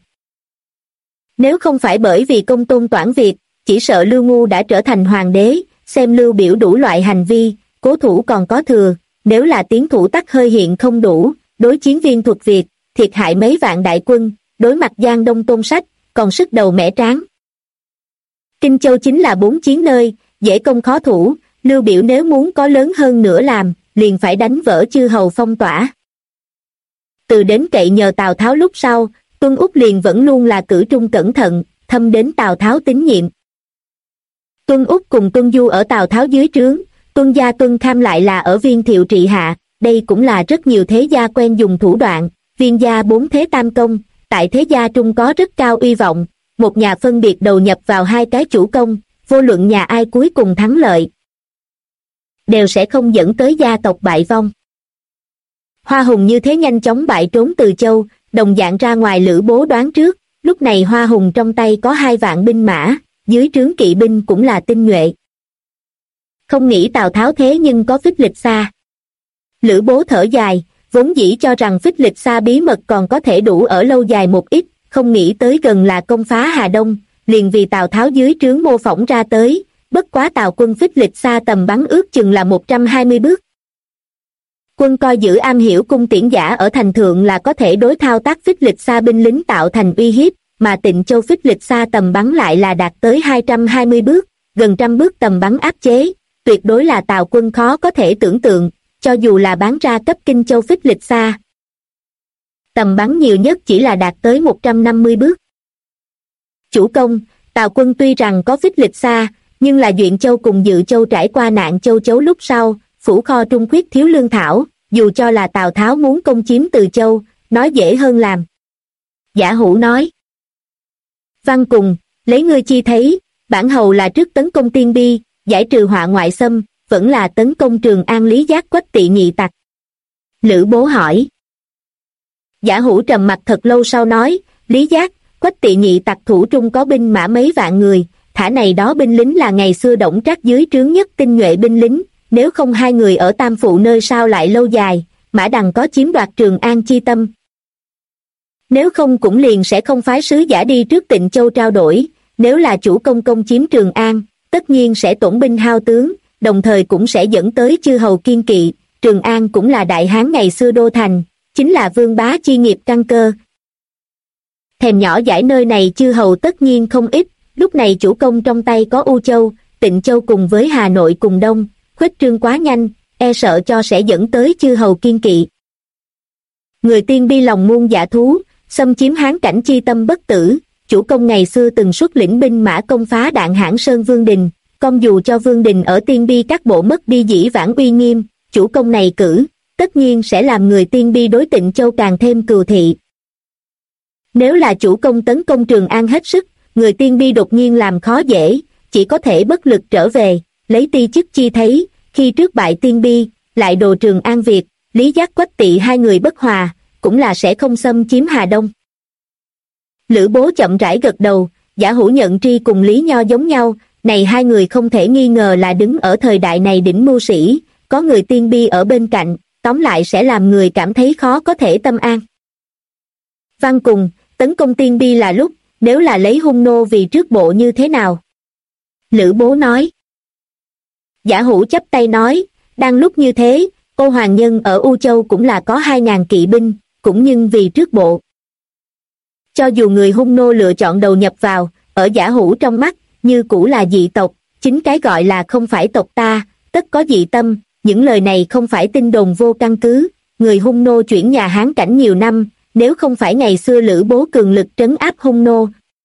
[SPEAKER 1] Nếu không phải bởi vì công tôn toản Việt, chỉ sợ Lưu Ngu đã trở thành hoàng đế, xem Lưu Biểu đủ loại hành vi, cố thủ còn có thừa, nếu là tiến thủ tắc hơi hiện không đủ, đối chiến Viên Thuật Việt, thiệt hại mấy vạn đại quân, đối mặt Giang Đông Tôn Sách, còn sức đầu mẻ tráng. Kinh Châu chính là 4 chiến nơi, dễ công khó thủ, Lưu Biểu nếu muốn có lớn hơn nữa làm, liền phải đánh vỡ chư hầu phong tỏa. Từ đến cậy nhờ Tào Tháo lúc sau, Tuân Úc liền vẫn luôn là cử trung cẩn thận, thâm đến Tào Tháo tín nhiệm. Tuân Úc cùng Tuân Du ở Tào Tháo dưới trướng, Tuân gia Tuân Kham lại là ở Viên Thiệu trị hạ, đây cũng là rất nhiều thế gia quen dùng thủ đoạn, Viên gia 4 thế tam công, tại thế gia trung có rất cao uy vọng, một nhà phân biệt đầu nhập vào 2 cái chủ công, vô luận nhà ai cuối cùng thắng lợi, đều sẽ không dẫn tới gia tộc bại vong. Hoa Hùng như thế nhanh chóng bại trốn Từ Châu, đồng dạng ra ngoài Lữ Bố đoán trước, lúc này Hoa Hùng trong tay có 2 vạn binh mã, dưới trướng kỵ binh cũng là tinh nhuệ. Không nghĩ Tào Tháo thế nhưng có Phích Lịch Sa. Lữ Bố thở dài, vốn dĩ cho rằng Phích Lịch Sa bí mật còn có thể đủ ở lâu dài một ít, không nghĩ tới gần là công phá Hà Đông, liền vì Tào Tháo dưới trướng mô phỏng ra tới, bất quá Tào quân Phích Lịch Sa tầm bắn ước chừng là 120 bước. Quân coi giữ am hiểu cung tiễn giả ở thành thượng là có thể đối thao tác Phích Lịch Sa binh lính tạo thành uy hiếp, mà Tịnh Châu Phích Lịch Sa tầm bắn lại là đạt tới 220 bước, gần trăm bước tầm bắn áp chế, tuyệt đối là Tào quân khó có thể tưởng tượng, cho dù là bán ra cấp Kinh Châu Phích Lịch Sa. Tầm bắn nhiều nhất chỉ là đạt tới 150 bước. Chủ công, Tào quân tuy rằng có Phích Lịch Sa, nhưng là Duyện Châu cùng Dự Châu trải qua nạn châu chấu lúc sau, phủ kho trung khuyết thiếu lương thảo, dù cho là Tào Tháo muốn công chiếm Từ Châu, nói dễ hơn làm. Giả Hủ nói. Văn cùng, lấy ngươi chi thấy, bản hầu là trước tấn công Tiên Bi, giải trừ họa ngoại xâm, vẫn là tấn công Trường An Lý Giác Quách Tỵ nhị tặc. Lữ Bố hỏi. Giả Hủ trầm mặt thật lâu sau nói, Lý Giác, Quách Tỵ nhị tặc thủ trung có binh mã mấy vạn người, thả này đó binh lính là ngày xưa Đổng Trác dưới trướng nhất tinh nhuệ binh lính, nếu không 2 người ở Tam Phụ nơi sao lại lâu dài, Mã Đằng có chiếm đoạt Trường An chi tâm. Nếu không cũng liền sẽ không phái sứ giả đi trước Tịnh Châu trao đổi, nếu là chủ công công chiếm Trường An, tất nhiên sẽ tổn binh hao tướng, đồng thời cũng sẽ dẫn tới chư hầu kiên kỵ, Trường An cũng là Đại Hán ngày xưa đô thành, chính là vương bá chi nghiệp căn cơ. Thèm nhỏ giải nơi này chư hầu tất nhiên không ít, lúc này chủ công trong tay có U Châu, Tịnh Châu cùng với Hà Nội cùng đông, khuếch trương quá nhanh, e sợ cho sẽ dẫn tới chư hầu kiên kỵ. Người Tiên Bi lòng muôn dạ thú, xâm chiếm Hán cảnh chi tâm bất tử, chủ công ngày xưa từng xuất lĩnh binh mã công phá Đạn Hãn Sơn Vương Đình, công dù cho Vương Đình ở Tiên Bi các bộ mất đi dĩ vãng uy nghiêm, chủ công này cử, tất nhiên sẽ làm người Tiên Bi đối Tịnh Châu càng thêm cừu thị. Nếu là chủ công tấn công Trường An hết sức, người Tiên Bi đột nhiên làm khó dễ, chỉ có thể bất lực trở về, lấy ti chức chi thấy, khi trước bại Tiên Bi, lại đồ Trường An Việt, Lý Giác Quách Tỵ hai người bất hòa, cũng là sẽ không xâm chiếm Hà Đông. Lữ Bố chậm rãi gật đầu, Giả Hữu nhận tri cùng Lý Nho giống nhau, này hai người không thể nghi ngờ là đứng ở thời đại này đỉnh mưu sĩ, có người Tiên Bi ở bên cạnh, tóm lại sẽ làm người cảm thấy khó có thể tâm an. Văn cùng, tấn công Tiên Bi là lúc, nếu là lấy hung nô vì trước bộ như thế nào? Lữ Bố nói. Giả Hữu chắp tay nói, đang lúc như thế, Ô Hoàng Nhân ở U Châu cũng là có 2.000 kỵ binh, cũng nhưng vì trước bộ. Cho dù người hung nô lựa chọn đầu nhập vào, ở Giả Hữu trong mắt, như cũ là dị tộc, chính cái gọi là không phải tộc ta, tất có dị tâm, những lời này không phải tin đồn vô căn cứ, người hung nô chuyển nhà Hán cảnh nhiều năm, nếu không phải ngày xưa Lữ Bố cường lực trấn áp hung nô.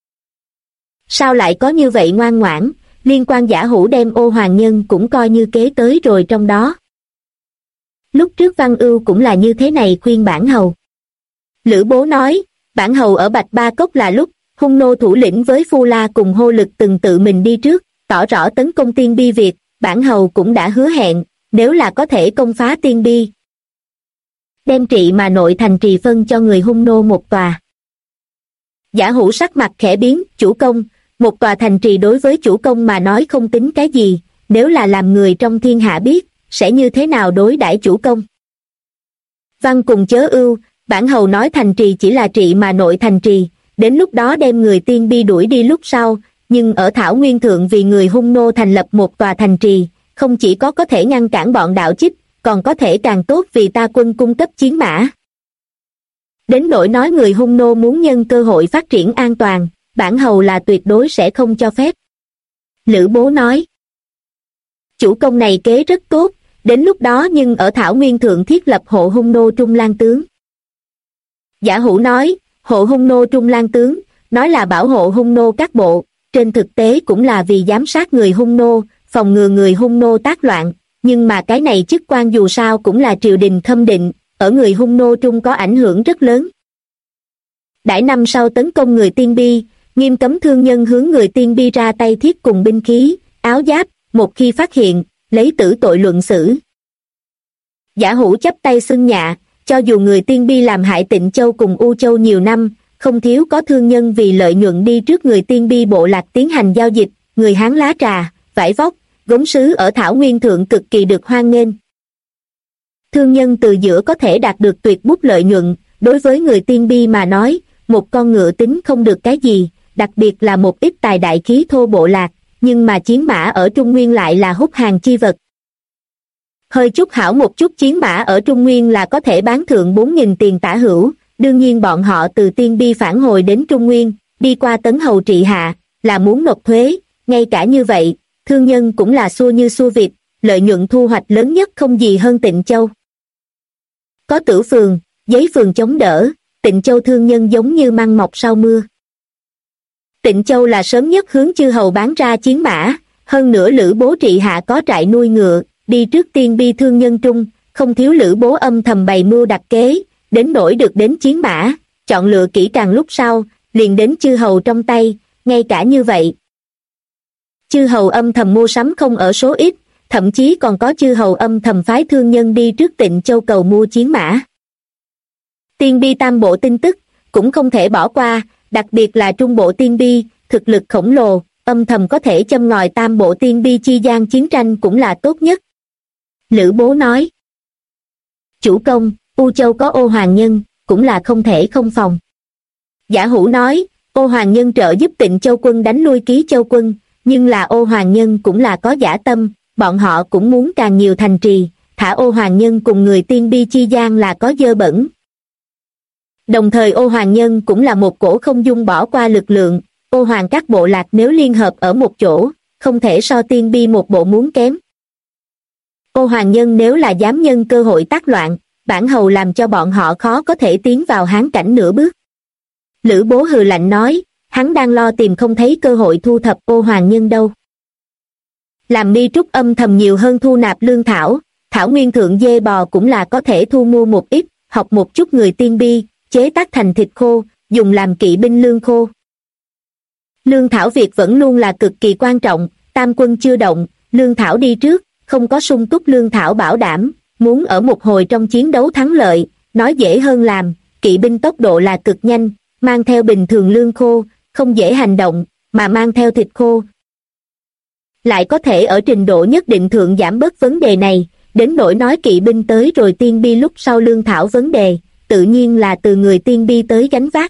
[SPEAKER 1] Sao lại có như vậy ngoan ngoãn, liên quan Giả Hữu đem Ô Hoàng Nhân cũng coi như kế tới rồi trong đó. Lúc trước Văn Ưu cũng là như thế này khuyên bản hầu. Lữ Bố nói, bản hầu ở Bạch Ba Cốc là lúc, hung nô thủ lĩnh với Phu La cùng Hô Lực từng tự mình đi trước, tỏ rõ tấn công Tiên Bi Việt, bản hầu cũng đã hứa hẹn, nếu là có thể công phá Tiên Bi, đem Trị mà nội thành trì phân cho người hung nô một tòa. Giả Hữu sắc mặt khẽ biến, chủ công, một tòa thành trì đối với chủ công mà nói không tính cái gì, nếu là làm người trong thiên hạ biết, sẽ như thế nào đối đãi chủ công? Văn cùng chớ ưu, bản hầu nói thành trì chỉ là Trị mà nội thành trì, đến lúc đó đem người Tiên Bi đuổi đi lúc sau, nhưng ở Thảo Nguyên Thượng vì người hung nô thành lập một tòa thành trì, không chỉ có thể ngăn cản bọn đạo chích, còn có thể càng tốt vì ta quân cung cấp chiến mã. Đến nỗi nói người hung nô muốn nhân cơ hội phát triển an toàn, bản hầu là tuyệt đối sẽ không cho phép. Lữ Bố nói, chủ công này kế rất tốt, đến lúc đó nhưng ở Thảo Nguyên Thượng thiết lập hộ hung nô Trung Lang Tướng. Giả Hữu nói, hộ hung nô Trung Lang Tướng, nói là bảo hộ hung nô các bộ, trên thực tế cũng là vì giám sát người hung nô, phòng ngừa người hung nô tác loạn, nhưng mà cái này chức quan dù sao cũng là triều đình khâm định, ở người hung nô Trung có ảnh hưởng rất lớn. Đãi năm sau tấn công người Tiên Bi, nghiêm cấm thương nhân hướng người Tiên Bi ra tay thiết cùng binh khí, áo giáp, một khi phát hiện, lấy tử tội luận xử. Giả Hữu chắp tay xưng nhạ, cho dù người Tiên Bi làm hại Tịnh Châu cùng U Châu nhiều năm, không thiếu có thương nhân vì lợi nhuận đi trước người Tiên Bi bộ lạc tiến hành giao dịch, người Hán lá trà, vải vóc, gốm sứ ở Thảo Nguyên Thượng cực kỳ được hoan nghênh. Thương nhân từ giữa có thể đạt được tuyệt bút lợi nhuận, đối với người Tiên Bi mà nói, một con ngựa tính không được cái gì, đặc biệt là một ít tài đại khí thô bộ lạc, nhưng mà chiến mã ở Trung Nguyên lại là hút hàng chi vật. Hơi chút hảo một chút chiến mã ở Trung Nguyên là có thể bán thượng 4.000 tiền tả hữu, đương nhiên bọn họ từ Tiên Bi phản hồi đến Trung Nguyên, đi qua Tấn Hầu trị hạ, là muốn nộp thuế, ngay cả như vậy, thương nhân cũng là xua như xua vịt, lợi nhuận thu hoạch lớn nhất không gì hơn Tịnh Châu. Có Tử Phường, giấy phường chống đỡ, Tịnh Châu thương nhân giống như măng mọc sau mưa. Tịnh Châu là sớm nhất hướng chư hầu bán ra chiến mã, hơn nữa Lữ Bố trị hạ có trại nuôi ngựa, đi trước Tiên Bi thương nhân trung, không thiếu Lữ Bố âm thầm bày mưu đặt kế, đến nỗi được đến chiến mã, chọn lựa kỹ càng lúc sau, liền đến chư hầu trong tay, ngay cả như vậy. Chư hầu âm thầm mua sắm không ở số ít, thậm chí còn có chư hầu âm thầm phái thương nhân đi trước Tịnh Châu cầu mua chiến mã. Tiên Bi tam bộ tin tức, cũng không thể bỏ qua, đặc biệt là trung bộ Tiên Bi, thực lực khổng lồ, âm thầm có thể châm ngòi tam bộ Tiên Bi chi gian chiến tranh cũng là tốt nhất. Lữ Bố nói, chủ công, U Châu có Ô Hoàng Nhân, cũng là không thể không phòng. Giả Hữu nói, Ô Hoàng Nhân trợ giúp Tịnh Châu quân đánh lui Ký Châu quân, nhưng là Ô Hoàng Nhân cũng là có dã tâm, bọn họ cũng muốn càng nhiều thành trì, thả Ô Hoàng Nhân cùng người Tiên Bi chi gian là có dơ bẩn. Đồng thời Ô Hoàng Nhân cũng là một cổ không dung bỏ qua lực lượng, Ô Hoàng các bộ lạc nếu liên hợp ở một chỗ, không thể so Tiên Bi một bộ muốn kém. Ô Hoàng Nhân nếu là dám nhân cơ hội tác loạn, bản hầu làm cho bọn họ khó có thể tiến vào Hán cảnh nửa bước. Lữ Bố hừ lạnh nói, hắn đang lo tìm không thấy cơ hội thu thập Ô Hoàng Nhân đâu. Làm Mi Trúc âm thầm nhiều hơn thu nạp lương thảo, thảo nguyên thượng dê bò cũng là có thể thu mua một ít, học một chút người tiên bi, chế tác thành thịt khô, dùng làm kỵ binh lương khô. Lương thảo việc vẫn luôn là cực kỳ quan trọng, tam quân chưa động, lương thảo đi trước, không có sung túc lương thảo bảo đảm, muốn ở một hồi trong chiến đấu thắng lợi, nói dễ hơn làm, kỵ binh tốc độ là cực nhanh, mang theo bình thường lương khô, không dễ hành động, mà mang theo thịt khô. Lại có thể ở trình độ nhất định thượng giảm bớt vấn đề này, đến nỗi nói kỵ binh tới rồi tiên bi lúc sau lương thảo vấn đề, tự nhiên là từ người tiên bi tới gánh vác.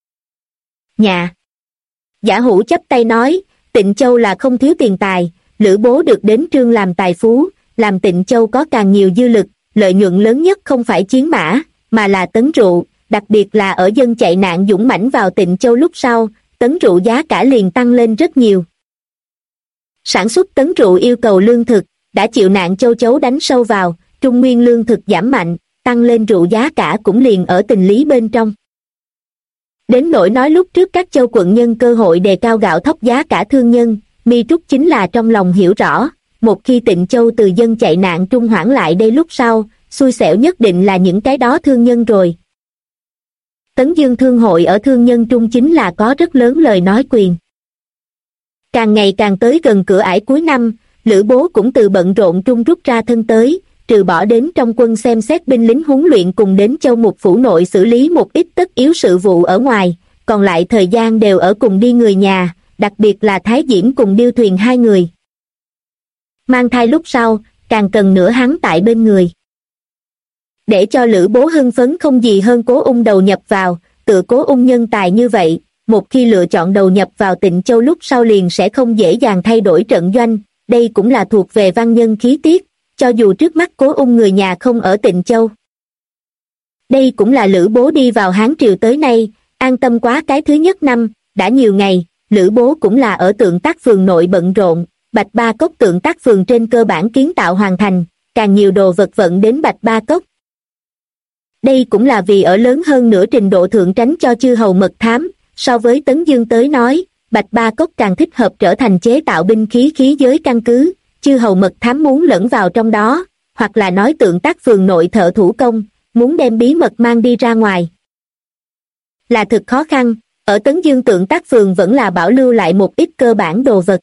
[SPEAKER 1] Nhà Giả Hữu chắp tay nói, Tịnh Châu là không thiếu tiền tài, Lữ Bố được đến trương làm tài phú, làm Tịnh Châu có càng nhiều dư lực, lợi nhuận lớn nhất không phải chiến mã, mà là tấn rượu, đặc biệt là ở dân chạy nạn dũng mãnh vào Tịnh Châu lúc sau, tấn rượu giá cả liền tăng lên rất nhiều. Sản xuất tấn rượu yêu cầu lương thực, đã chịu nạn châu chấu đánh sâu vào, trung nguyên lương thực giảm mạnh, tăng lên rượu giá cả cũng liền ở tình lý bên trong. Đến nỗi nói lúc trước các châu quận nhân cơ hội đề cao gạo thóc giá cả thương nhân, Mi Trúc chính là trong lòng hiểu rõ, một khi Tịnh Châu từ dân chạy nạn trung hoãn lại đây lúc sau, xui xẻo nhất định là những cái đó thương nhân rồi. Tấn Dương Thương hội ở thương nhân trung chính là có rất lớn lời nói quyền. Càng ngày càng tới gần cửa ải cuối năm, Lữ Bố cũng từ bận rộn trung rút ra thân tới, trừ bỏ đến trong quân xem xét binh lính huấn luyện cùng đến Châu Mục phủ nội xử lý một ít tất yếu sự vụ ở ngoài, còn lại thời gian đều ở cùng đi người nhà, đặc biệt là Thái Diễm cùng Điêu Thuyền hai người. Mang thai lúc sau, càng cần nữa hắn tại bên người. Để cho Lữ Bố hưng phấn không gì hơn Cố Ung đầu nhập vào, tựa Cố Ung nhân tài như vậy, một khi lựa chọn đầu nhập vào Tịnh Châu lúc sau liền sẽ không dễ dàng thay đổi trận doanh, đây cũng là thuộc về văn nhân khí tiết, cho dù trước mắt Cố Ung người nhà không ở Tịnh Châu. Đây cũng là Lữ Bố đi vào Hán Triều tới nay, an tâm quá cái thứ nhất năm, đã nhiều ngày, Lữ Bố cũng là ở Tượng Tác Phường nội bận rộn, Bạch Ba Cốc Tượng Tác Phường trên cơ bản kiến tạo hoàn thành, càng nhiều đồ vật vận đến Bạch Ba Cốc. Đây cũng là vì ở lớn hơn nửa trình độ thượng tránh cho chư hầu mật thám, so với Tấn Dương tới nói, Bạch Ba Cốc càng thích hợp trở thành chế tạo binh khí khí giới căn cứ, chư hầu mật thám muốn lẫn vào trong đó, hoặc là nói Tượng Tác Phường nội thợ thủ công, muốn đem bí mật mang đi ra ngoài. Là thực khó khăn, ở Tấn Dương Tượng Tác Phường vẫn là bảo lưu lại một ít cơ bản đồ vật.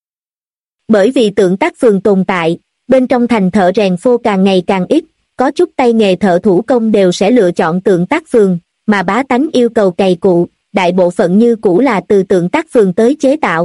[SPEAKER 1] Bởi vì Tượng Tác Phường tồn tại, bên trong thành thợ rèn phô càng ngày càng ít, có chút tay nghề thợ thủ công đều sẽ lựa chọn Tượng Tác Phường, mà bá tánh yêu cầu cày cụ, đại bộ phận như cũ là từ Tượng Tác Phường tới chế tạo.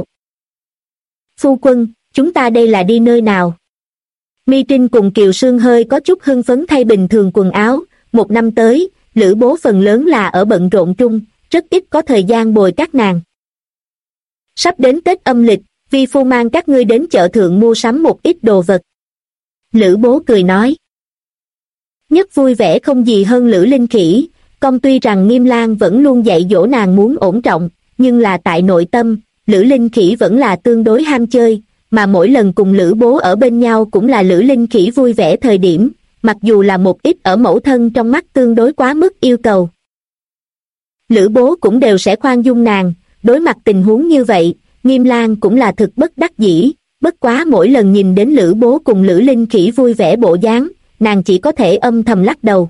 [SPEAKER 1] Phu quân, chúng ta đây là đi nơi nào? Mi Trinh cùng Kiều Sương hơi có chút hưng phấn thay bình thường quần áo, một năm tới, Lữ Bố phần lớn là ở bận rộn trung, rất ít có thời gian bồi các nàng. Sắp đến Tết âm lịch, vi phu mang các ngươi đến chợ thượng mua sắm một ít đồ vật. Lữ Bố cười nói. Nhất vui vẻ không gì hơn Lữ Linh Khỉ, công tuy rằng Nghiêm Lang vẫn luôn dạy dỗ nàng muốn ổn trọng, nhưng là tại nội tâm, Lữ Linh Khỉ vẫn là tương đối ham chơi, mà mỗi lần cùng Lữ Bố ở bên nhau cũng là Lữ Linh Khỉ vui vẻ thời điểm, mặc dù là một ít ở mẫu thân trong mắt tương đối quá mức yêu cầu. Lữ Bố cũng đều sẽ khoan dung nàng, đối mặt tình huống như vậy, Nghiêm Lang cũng là thực bất đắc dĩ, bất quá mỗi lần nhìn đến Lữ Bố cùng Lữ Linh Khỉ vui vẻ bộ dáng, nàng chỉ có thể âm thầm lắc đầu.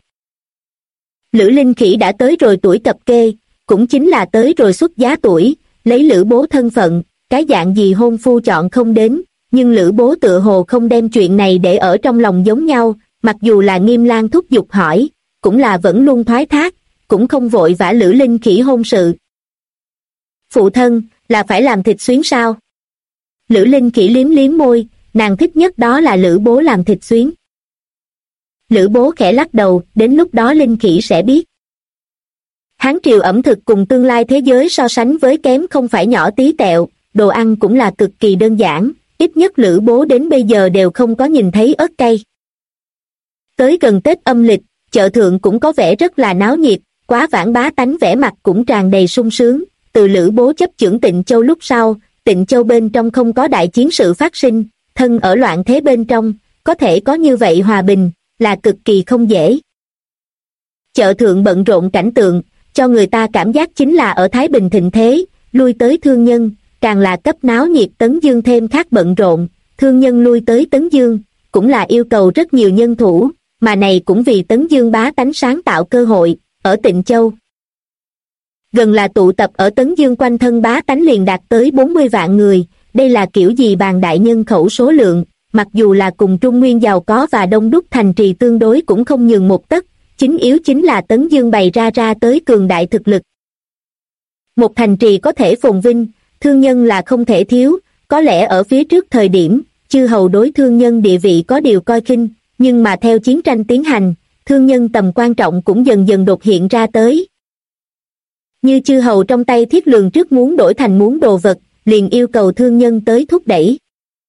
[SPEAKER 1] Lữ Linh Khỉ đã tới rồi tuổi cập kê, cũng chính là tới rồi xuất giá tuổi, lấy Lữ Bố thân phận, cái dạng gì hôn phu chọn không đến, nhưng Lữ Bố tựa hồ không đem chuyện này để ở trong lòng giống nhau, mặc dù là Nghiêm Lang thúc giục hỏi, cũng là vẫn luôn thoái thác, cũng không vội vã Lữ Linh Khỉ hôn sự. Phụ thân, là phải làm thịt xuyến sao? Lữ Linh Khỉ liếm liếm môi, nàng thích nhất đó là Lữ Bố làm thịt xuyến. Lữ Bố khẽ lắc đầu, đến lúc đó Linh Khỉ sẽ biết. Hán Triều ẩm thực cùng tương lai thế giới so sánh với kém không phải nhỏ tí tẹo, đồ ăn cũng là cực kỳ đơn giản, ít nhất Lữ Bố đến bây giờ đều không có nhìn thấy ớt cay. Tới gần Tết âm lịch, chợ thượng cũng có vẻ rất là náo nhiệt, quá vãng bá tánh vẻ mặt cũng tràn đầy sung sướng, từ Lữ Bố chấp chưởng Tịnh Châu lúc sau, Tịnh Châu bên trong không có đại chiến sự phát sinh, thân ở loạn thế bên trong, có thể có như vậy hòa bình, là cực kỳ không dễ. Chợ thượng bận rộn cảnh tượng, cho người ta cảm giác chính là ở Thái Bình thịnh thế, lui tới Thương Nhân, càng là cấp náo nhiệt Tấn Dương thêm khác bận rộn. Thương Nhân lui tới Tấn Dương, cũng là yêu cầu rất nhiều nhân thủ, mà này cũng vì Tấn Dương bá tánh sáng tạo cơ hội. Ở Tịnh Châu, gần là tụ tập ở Tấn Dương quanh thân bá tánh liền đạt tới 40 vạn người, đây là kiểu gì bàn đại nhân khẩu số lượng, mặc dù là cùng Trung Nguyên giàu có và đông đúc thành trì tương đối cũng không nhường một tấc, chính yếu chính là Tấn Dương bày ra tới cường đại thực lực. Một thành trì có thể phồn vinh, thương nhân là không thể thiếu, có lẽ ở phía trước thời điểm, chư hầu đối thương nhân địa vị có điều coi khinh, nhưng mà theo chiến tranh tiến hành, thương nhân tầm quan trọng cũng dần dần đột hiện ra tới. Như chư hầu trong tay thiết lường trước muốn đổi thành muốn đồ vật, liền yêu cầu thương nhân tới thúc đẩy.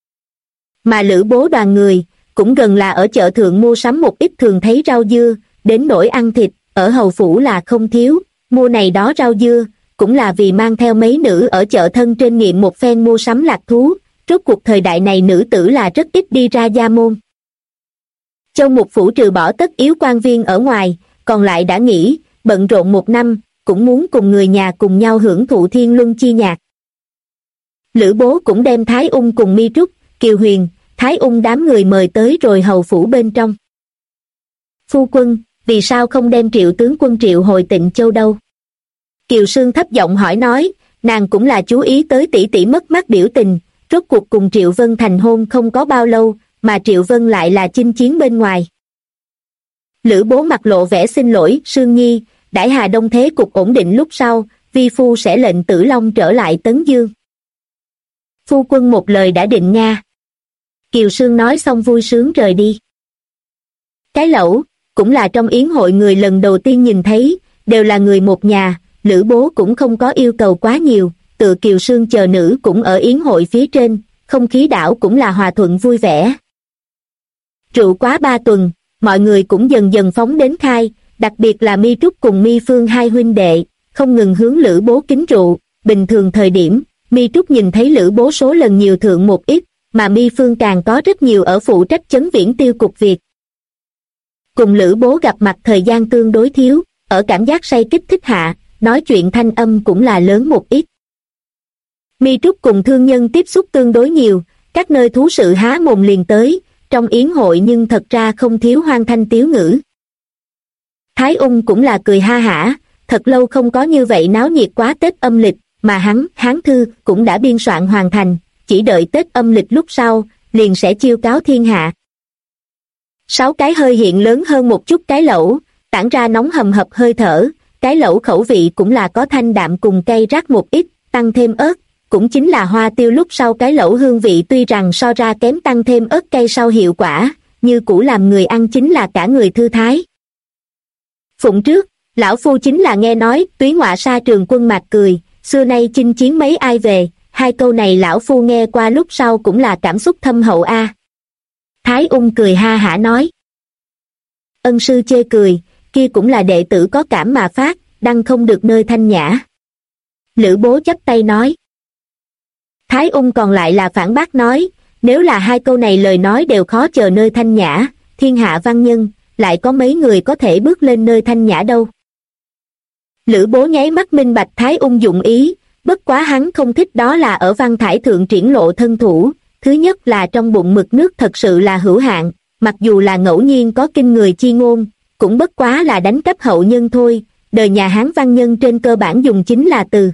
[SPEAKER 1] Mà Lữ Bố đoàn người, cũng gần là ở chợ thượng mua sắm một ít thường thấy rau dưa, đến nỗi ăn thịt, ở hầu phủ là không thiếu, mua này đó rau dưa, cũng là vì mang theo mấy nữ ở chợ thân trên nghiệm một phen mua sắm lạc thú, rốt cuộc thời đại này nữ tử là rất ít đi ra gia môn. Châu Mục phủ trừ bỏ tất yếu quan viên ở ngoài, còn lại đã nghỉ, bận rộn một năm, cũng muốn cùng người nhà cùng nhau hưởng thụ thiên luân chi nhạc. Lữ Bố cũng đem Thái Ung cùng Mi Trúc, Kiều Huyền, Thái Ung đám người mời tới rồi hầu phủ bên trong. Phu quân, vì sao không đem Triệu tướng quân triệu hồi Tịnh Châu đâu? Kiều Sương thấp giọng hỏi nói, nàng cũng là chú ý tới tỷ tỷ mất mát biểu tình, rốt cuộc cùng Triệu Vân thành hôn không có bao lâu, mà Triệu Vân lại là chinh chiến bên ngoài. Lữ Bố mặt lộ vẻ xin lỗi, Sương Nhi, đãi Hà Đông thế cục ổn định lúc sau, vi phu sẽ lệnh Tử Long trở lại Tấn Dương. Phu quân một lời đã định Nga. Kiều Sương nói xong vui sướng rời đi. Cái lẩu, cũng là trong yến hội người lần đầu tiên nhìn thấy, đều là người một nhà, Lữ Bố cũng không có yêu cầu quá nhiều, tự Kiều Sương chờ nữ cũng ở yến hội phía trên, không khí đảo cũng là hòa thuận vui vẻ. Rượu quá 3 tuần, mọi người cũng dần dần phóng đến khai, đặc biệt là Mi Trúc cùng Mi Phương hai huynh đệ, không ngừng hướng Lữ Bố kính rượu, bình thường thời điểm, Mi Trúc nhìn thấy Lữ Bố số lần nhiều thượng một ít, mà Mi Phương càng có rất nhiều ở phụ trách chấn viễn tiêu cục việc. Cùng Lữ Bố gặp mặt thời gian tương đối thiếu, ở cảm giác say kích thích hạ, nói chuyện thanh âm cũng là lớn một ít. Mi Trúc cùng thương nhân tiếp xúc tương đối nhiều, các nơi thú sự há mồm liền tới, trong yến hội nhưng thật ra không thiếu hoan thanh tiếu ngữ. Thái Ung cũng là cười ha hả, thật lâu không có như vậy náo nhiệt quá Tết âm lịch, mà Hán thư cũng đã biên soạn hoàn thành, chỉ đợi Tết âm lịch lúc sau, liền sẽ chiêu cáo thiên hạ. 6 cái hơi hiện lớn hơn một chút cái lẩu, tản ra nóng hầm hập hơi thở, cái lẩu khẩu vị cũng là có thanh đạm cùng cay rát một ít, tăng thêm ớt, cũng chính là hoa tiêu lúc sau cái lẩu hương vị tuy rằng so ra kém tăng thêm ớt cay sau hiệu quả, như cũ làm người ăn chính là cả người thư thái. Phụng trước, lão phu chính là nghe nói, túy ngọa sa trường quân mạc cười, xưa nay chinh chiến mấy ai về, hai câu này lão phu nghe qua lúc sau cũng là cảm xúc thâm hậu a. Thái Ung cười ha hả nói. Ân sư chê cười, kia cũng là đệ tử có cảm mà phát, đăng không được nơi thanh nhã. Lữ Bố chắp tay nói. Thái Ung còn lại là phản bác nói, nếu là hai câu này lời nói đều khó chờ nơi thanh nhã, thiên hạ văn nhân, lại có mấy người có thể bước lên nơi thanh nhã đâu. Lữ Bố nháy mắt minh bạch Thái Ung dụng ý, bất quá hắn không thích đó là ở văn thải thượng triển lộ thân thủ, thứ nhất là trong bụng mực nước thật sự là hữu hạn, mặc dù là ngẫu nhiên có kinh người chi ngôn, cũng bất quá là đánh cắp hậu nhân thôi, đời nhà Hán văn nhân trên cơ bản dùng chính là từ.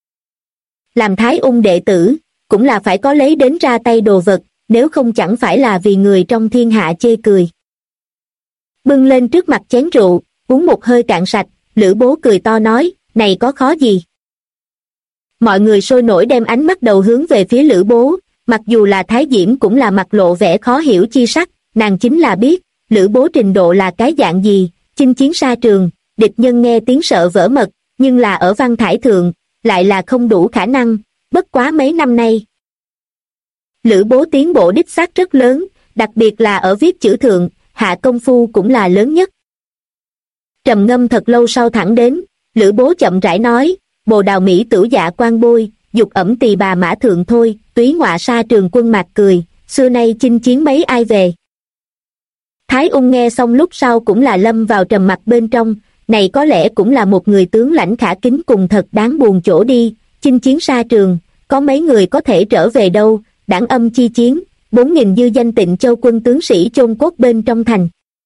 [SPEAKER 1] Làm Thái Ung đệ tử, cũng là phải có lấy đến ra tay đồ vật, nếu không chẳng phải là vì người trong thiên hạ chê cười. Bưng lên trước mặt chén rượu, uống một hơi cạn sạch, Lữ Bố cười to nói, này có khó gì. Mọi người sôi nổi đem ánh mắt đầu hướng về phía Lữ Bố, mặc dù là Thái Diễm cũng là mặt lộ vẻ khó hiểu chi sắc, nàng chính là biết, Lữ Bố trình độ là cái dạng gì, chinh chiến xa trường, địch nhân nghe tiếng sợ vỡ mật, nhưng là ở văn thải thượng, lại là không đủ khả năng, bất quá mấy năm nay. Lữ Bố tiến bộ đích xác rất lớn, đặc biệt là ở viết chữ thượng, hạ công phu cũng là lớn nhất. Trầm ngâm thật lâu sau thẳng đến, Lữ Bố chậm rãi nói, bồ đào mỹ tửu dạ quan bôi, dục ẩm tỳ bà mã thượng thôi, túy ngọa sa trường quân mạc cười, xưa nay chinh chiến mấy ai về. Thái Ung nghe xong lúc sau cũng là lâm vào trầm mặc bên trong, này có lẽ cũng là một người tướng lãnh khả kính cùng thật đáng buồn chỗ đi, chinh chiến xa trường, có mấy người có thể trở về đâu, đảng Âm chi chiến, 4.000 dư danh Tịnh Châu quân tướng sĩ chôn cốt bên trong thành.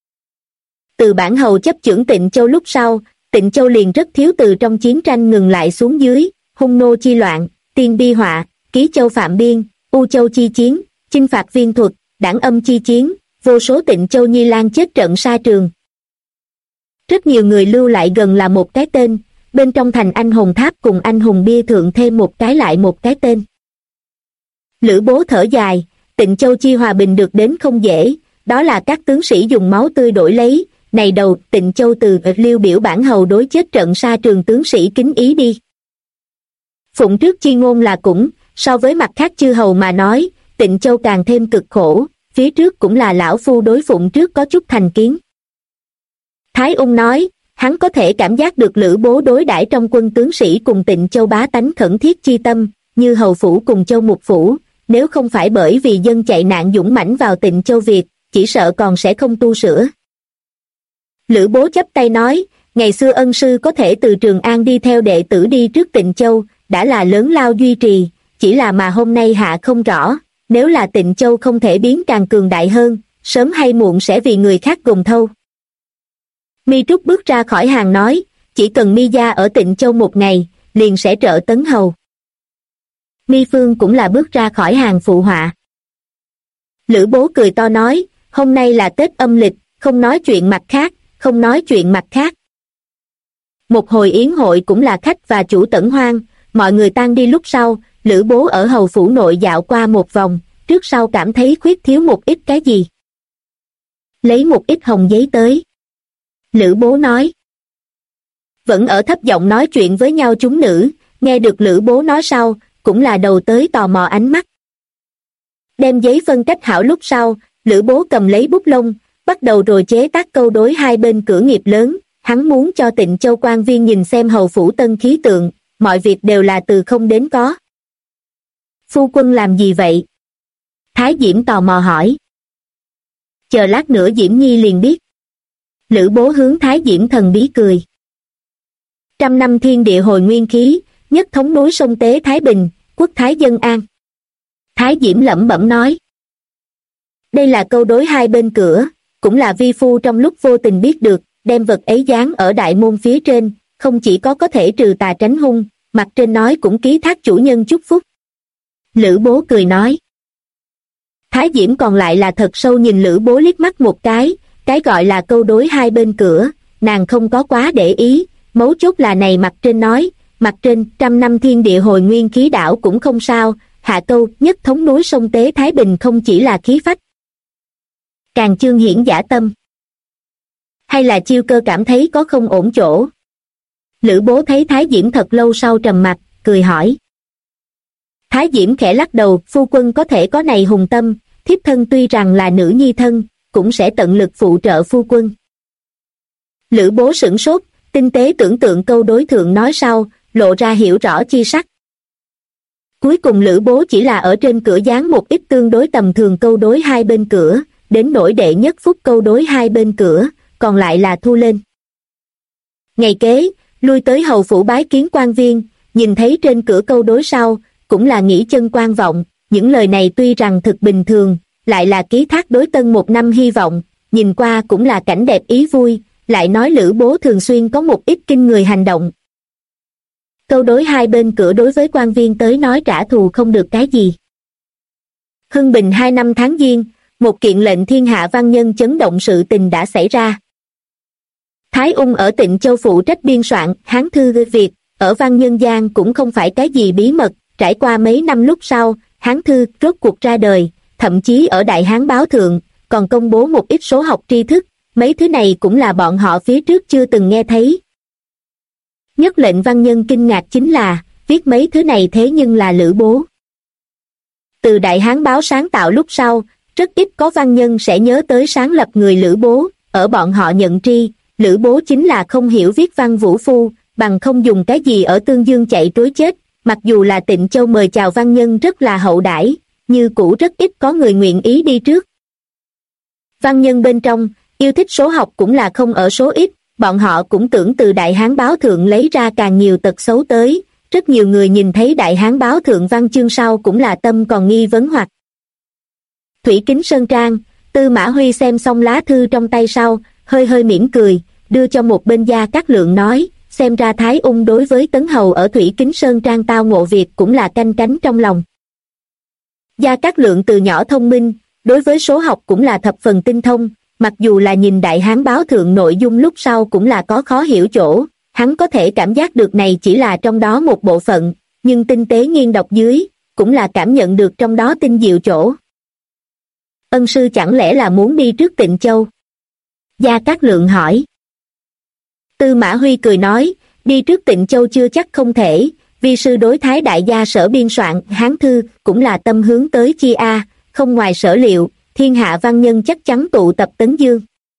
[SPEAKER 1] Từ Bản Hầu chấp chưởng Tịnh Châu lúc sau, Tịnh Châu liền rất thiếu từ trong chiến tranh ngừng lại xuống dưới, hung nô chi loạn, tiên bi họa, Ký Châu phạm biên, U Châu chi chiến, chinh phạt viên thuật, đảng Âm chi chiến, vô số Tịnh Châu nhi lang chết trận xa trường. Rất nhiều người lưu lại gần là một cái tên, bên trong thành anh hùng tháp cùng anh hùng bia thượng thêm một cái lại một cái tên. Lữ Bố thở dài, Tịnh Châu chi hòa bình được đến không dễ, đó là các tướng sĩ dùng máu tươi đổi lấy, này đầu Tịnh Châu từ Liêu biểu Bản Hầu đối chết trận xa trường tướng sĩ kính ý đi. Phụng trước chi ngôn là cũng, so với mặt khác chư hầu mà nói, Tịnh Châu càng thêm cực khổ, phía trước cũng là lão phu đối Phụng trước có chút thành kiến. Thái Ung nói, hắn có thể cảm giác được Lữ Bố đối đãi trong quân tướng sĩ cùng Tịnh Châu bá tánh khẩn thiết chi tâm, như hầu phủ cùng Châu Mục phủ, nếu không phải bởi vì dân chạy nạn dũng mãnh vào Tịnh Châu Việt, chỉ sợ còn sẽ không tu sửa. Lữ Bố chắp tay nói, ngày xưa ân sư có thể từ Trường An đi theo đệ tử đi trước Tịnh Châu, đã là lớn lao duy trì, chỉ là mà hôm nay hạ không rõ, nếu là Tịnh Châu không thể biến càng cường đại hơn, sớm hay muộn sẽ vì người khác gồm thâu. Mi Trúc bước ra khỏi hàng nói, chỉ cần Mi gia ở Tịnh Châu một ngày, liền sẽ trợ tấn hầu. Mi Phương cũng là bước ra khỏi hàng phụ họa. Lữ Bố cười to nói, hôm nay là Tết âm lịch, không nói chuyện mặt khác, không nói chuyện mặt khác. Một hồi yến hội cũng là khách và chủ tẩn hoang, mọi người tan đi lúc sau, Lữ Bố ở hầu phủ nội dạo qua một vòng, trước sau cảm thấy khuyết thiếu một ít cái gì. Lấy một ít hồng giấy tới. Lữ Bố nói. Vẫn ở thấp giọng nói chuyện với nhau chúng nữ, nghe được Lữ Bố nói sau, cũng là đầu tới tò mò ánh mắt. Đem giấy phân cách hảo lúc sau, Lữ Bố cầm lấy bút lông, bắt đầu rồi chế tác câu đối hai bên cửa nghiệp lớn, hắn muốn cho Tịnh Châu quan viên nhìn xem hầu phủ tân khí tượng, mọi việc đều là từ không đến có. Phu quân làm gì vậy? Thái Diễm tò mò hỏi. Chờ lát nữa Diễm Nhi liền biết. Lữ Bố hướng Thái Diễm thần bí cười. 100 năm thiên địa hồi nguyên khí, nhất thống núi sông Tế Thái Bình, quốc thái dân an. Thái Diễm lẩm bẩm nói. Đây là câu đối hai bên cửa, cũng là vi phu trong lúc vô tình biết được, đem vật ấy dán ở đại môn phía trên, không chỉ có thể trừ tà tránh hung, mặt trên nói cũng ký thác chủ nhân chúc phúc. Lữ Bố cười nói. Thái Diễm còn lại là thật sâu nhìn Lữ Bố liếc mắt một cái gọi là câu đối hai bên cửa, nàng không có quá để ý, mấu chốt là này mặt trên nói, mặt trên 100 năm thiên địa hồi nguyên khí đảo cũng không sao, hạ câu nhất thống núi sông Tế Thái Bình không chỉ là khí phách, càng chương hiển giả tâm. Hay là Chiêu Cơ cảm thấy có không ổn chỗ? Lữ Bố thấy Thái Diễm thật lâu sau trầm mặt, cười hỏi. Thái Diễm khẽ lắc đầu, phu quân có thể có này hùng tâm, thiếp thân tuy rằng là nữ nhi thân, cũng sẽ tận lực phụ trợ phu quân. Lữ Bố sửng sốt, tinh tế tưởng tượng câu đối thượng nói sau, lộ ra hiểu rõ chi sắc. Cuối cùng Lữ Bố chỉ là ở trên cửa dán một ít tương đối tầm thường câu đối hai bên cửa, đến nỗi đệ nhất phút câu đối hai bên cửa, còn lại là thu lên. Ngày kế, lui tới hầu phủ bái kiến quan viên, nhìn thấy trên cửa câu đối sau, cũng là nghĩ chân quan vọng, những lời này tuy rằng thực bình thường, lại là ký thác đối tân một năm hy vọng, nhìn qua cũng là cảnh đẹp ý vui, lại nói Lữ Bố thường xuyên có một ít kinh người hành động. Câu đối hai bên cửa đối với quan viên tới nói trả thù không được cái gì. Hưng Bình 2 năm tháng Giêng, một kiện lệnh thiên hạ văn nhân chấn động sự tình đã xảy ra. Thái Ung ở Tịnh Châu phụ trách biên soạn Hán thư Việt, ở văn nhân gian cũng không phải cái gì bí mật, trải qua mấy năm lúc sau, Hán thư rốt cuộc ra đời, thậm chí ở Đại Hán báo thượng, còn công bố một ít số học tri thức, mấy thứ này cũng là bọn họ phía trước chưa từng nghe thấy. Nhất lệnh văn nhân kinh ngạc chính là, viết mấy thứ này thế nhưng là Lữ Bố. Từ Đại Hán báo sáng tạo lúc sau, rất ít có văn nhân sẽ nhớ tới sáng lập người Lữ Bố, ở bọn họ nhận tri, Lữ Bố chính là không hiểu viết văn vũ phu, bằng không dùng cái gì ở Tương Dương chạy trối chết, mặc dù là Tịnh Châu mời chào văn nhân rất là hậu đãi, như cũ rất ít có người nguyện ý đi trước. Văn nhân bên trong, yêu thích số học cũng là không ở số ít, bọn họ cũng tưởng từ Đại Hán báo thượng lấy ra càng nhiều tật xấu tới, rất nhiều người nhìn thấy Đại Hán báo thượng văn chương sau cũng là tâm còn nghi vấn hoặc. Thủy Kính Sơn Trang, Tư Mã Huy xem xong lá thư trong tay sau, hơi hơi mỉm cười, đưa cho một bên Gia Cát Lượng nói, xem ra Thái Ung đối với Tấn Hầu ở Thủy Kính Sơn Trang tao ngộ việc cũng là canh cánh trong lòng. Gia Cát Lượng từ nhỏ thông minh, đối với số học cũng là thập phần tinh thông, mặc dù là nhìn Đại Hán báo thượng nội dung lúc sau cũng là có khó hiểu chỗ, hắn có thể cảm giác được này chỉ là trong đó một bộ phận, nhưng tinh tế nghiên đọc dưới, cũng là cảm nhận được trong đó tinh diệu chỗ. Ân sư chẳng lẽ là muốn đi trước Tịnh Châu? Gia Cát Lượng hỏi. Tư Mã Huy cười nói, đi trước Tịnh Châu chưa chắc không thể, vi sư đối Thái đại gia sở biên soạn Hán thư cũng là tâm hướng tới chi a, không ngoài sở liệu, thiên hạ văn nhân chắc chắn tụ tập Tấn Dương.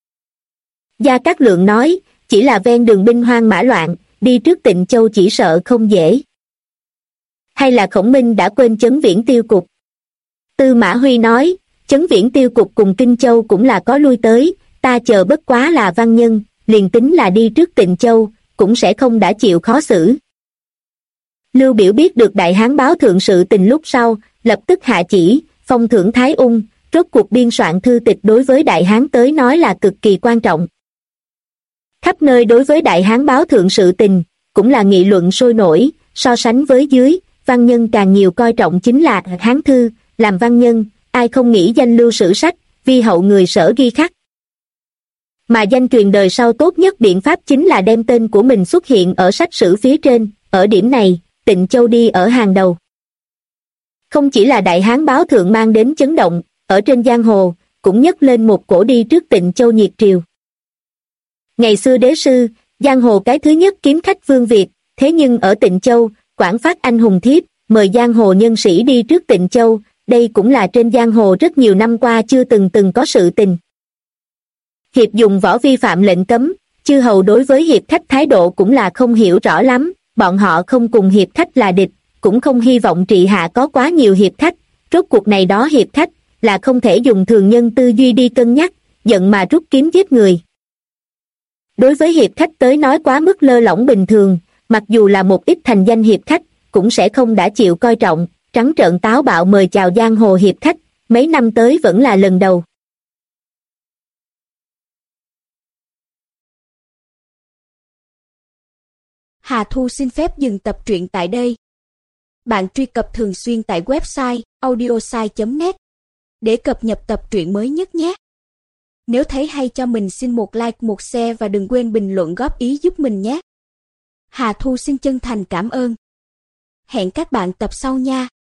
[SPEAKER 1] Gia Cát Lượng nói, chỉ là ven đường binh hoang mã loạn, đi trước Tịnh Châu chỉ sợ không dễ. Hay là Khổng Minh đã quên Chấn Viễn Tiêu Cục? Tư Mã Huy nói, Chấn Viễn Tiêu Cục cùng Kinh Châu cũng là có lui tới, ta chờ bất quá là văn nhân, liền tính là đi trước Tịnh Châu, cũng sẽ không đã chịu khó xử. Lưu Biểu biết được Đại Hán báo thượng sự tình lúc sau, lập tức hạ chỉ, phong thưởng Thái Ung, rốt cuộc biên soạn thư tịch đối với Đại Hán tới nói là cực kỳ quan trọng. Khắp nơi đối với Đại Hán báo thượng sự tình, cũng là nghị luận sôi nổi, so sánh với dưới, văn nhân càng nhiều coi trọng chính là Hán thư, làm văn nhân, ai không nghĩ danh lưu sử sách, vi hậu người sở ghi khắc. Mà danh truyền đời sau tốt nhất biện pháp chính là đem tên của mình xuất hiện ở sách sử phía trên, ở điểm này, Tịnh Châu đi ở hàng đầu. Không chỉ là Đại Hán báo thượng mang đến chấn động, ở trên giang hồ, cũng nhấc lên một cổ đi trước Tịnh Châu nhiệt triều. Ngày xưa đế sư, giang hồ cái thứ nhất kiếm khách Vương Việt, thế nhưng ở Tịnh Châu, quảng phát anh hùng thiếp, mời giang hồ nhân sĩ đi trước Tịnh Châu, đây cũng là trên giang hồ rất nhiều năm qua chưa từng có sự tình. Hiệp dùng võ vi phạm lệnh cấm, chư hầu đối với hiệp khách thái độ cũng là không hiểu rõ lắm, bọn họ không cùng hiệp khách là địch, cũng không hy vọng trị hạ có quá nhiều hiệp khách, rốt cuộc này đó hiệp khách, là không thể dùng thường nhân tư duy đi cân nhắc, giận mà rút kiếm giết người. Đối với hiệp khách tới nói quá mức lơ lỏng bình thường, mặc dù là một ít thành danh hiệp khách, cũng sẽ không đã chịu coi trọng, trắng trợn táo bạo mời chào giang hồ hiệp khách, mấy năm tới vẫn là lần đầu.
[SPEAKER 2] Hà Thu xin phép dừng tập truyện tại đây. Bạn truy cập thường xuyên tại website audiosai.net để cập nhật tập truyện mới nhất nhé. Nếu thấy hay cho mình xin một like, một share và đừng quên bình luận góp ý giúp mình nhé. Hà Thu xin chân thành cảm ơn. Hẹn các bạn tập sau nha.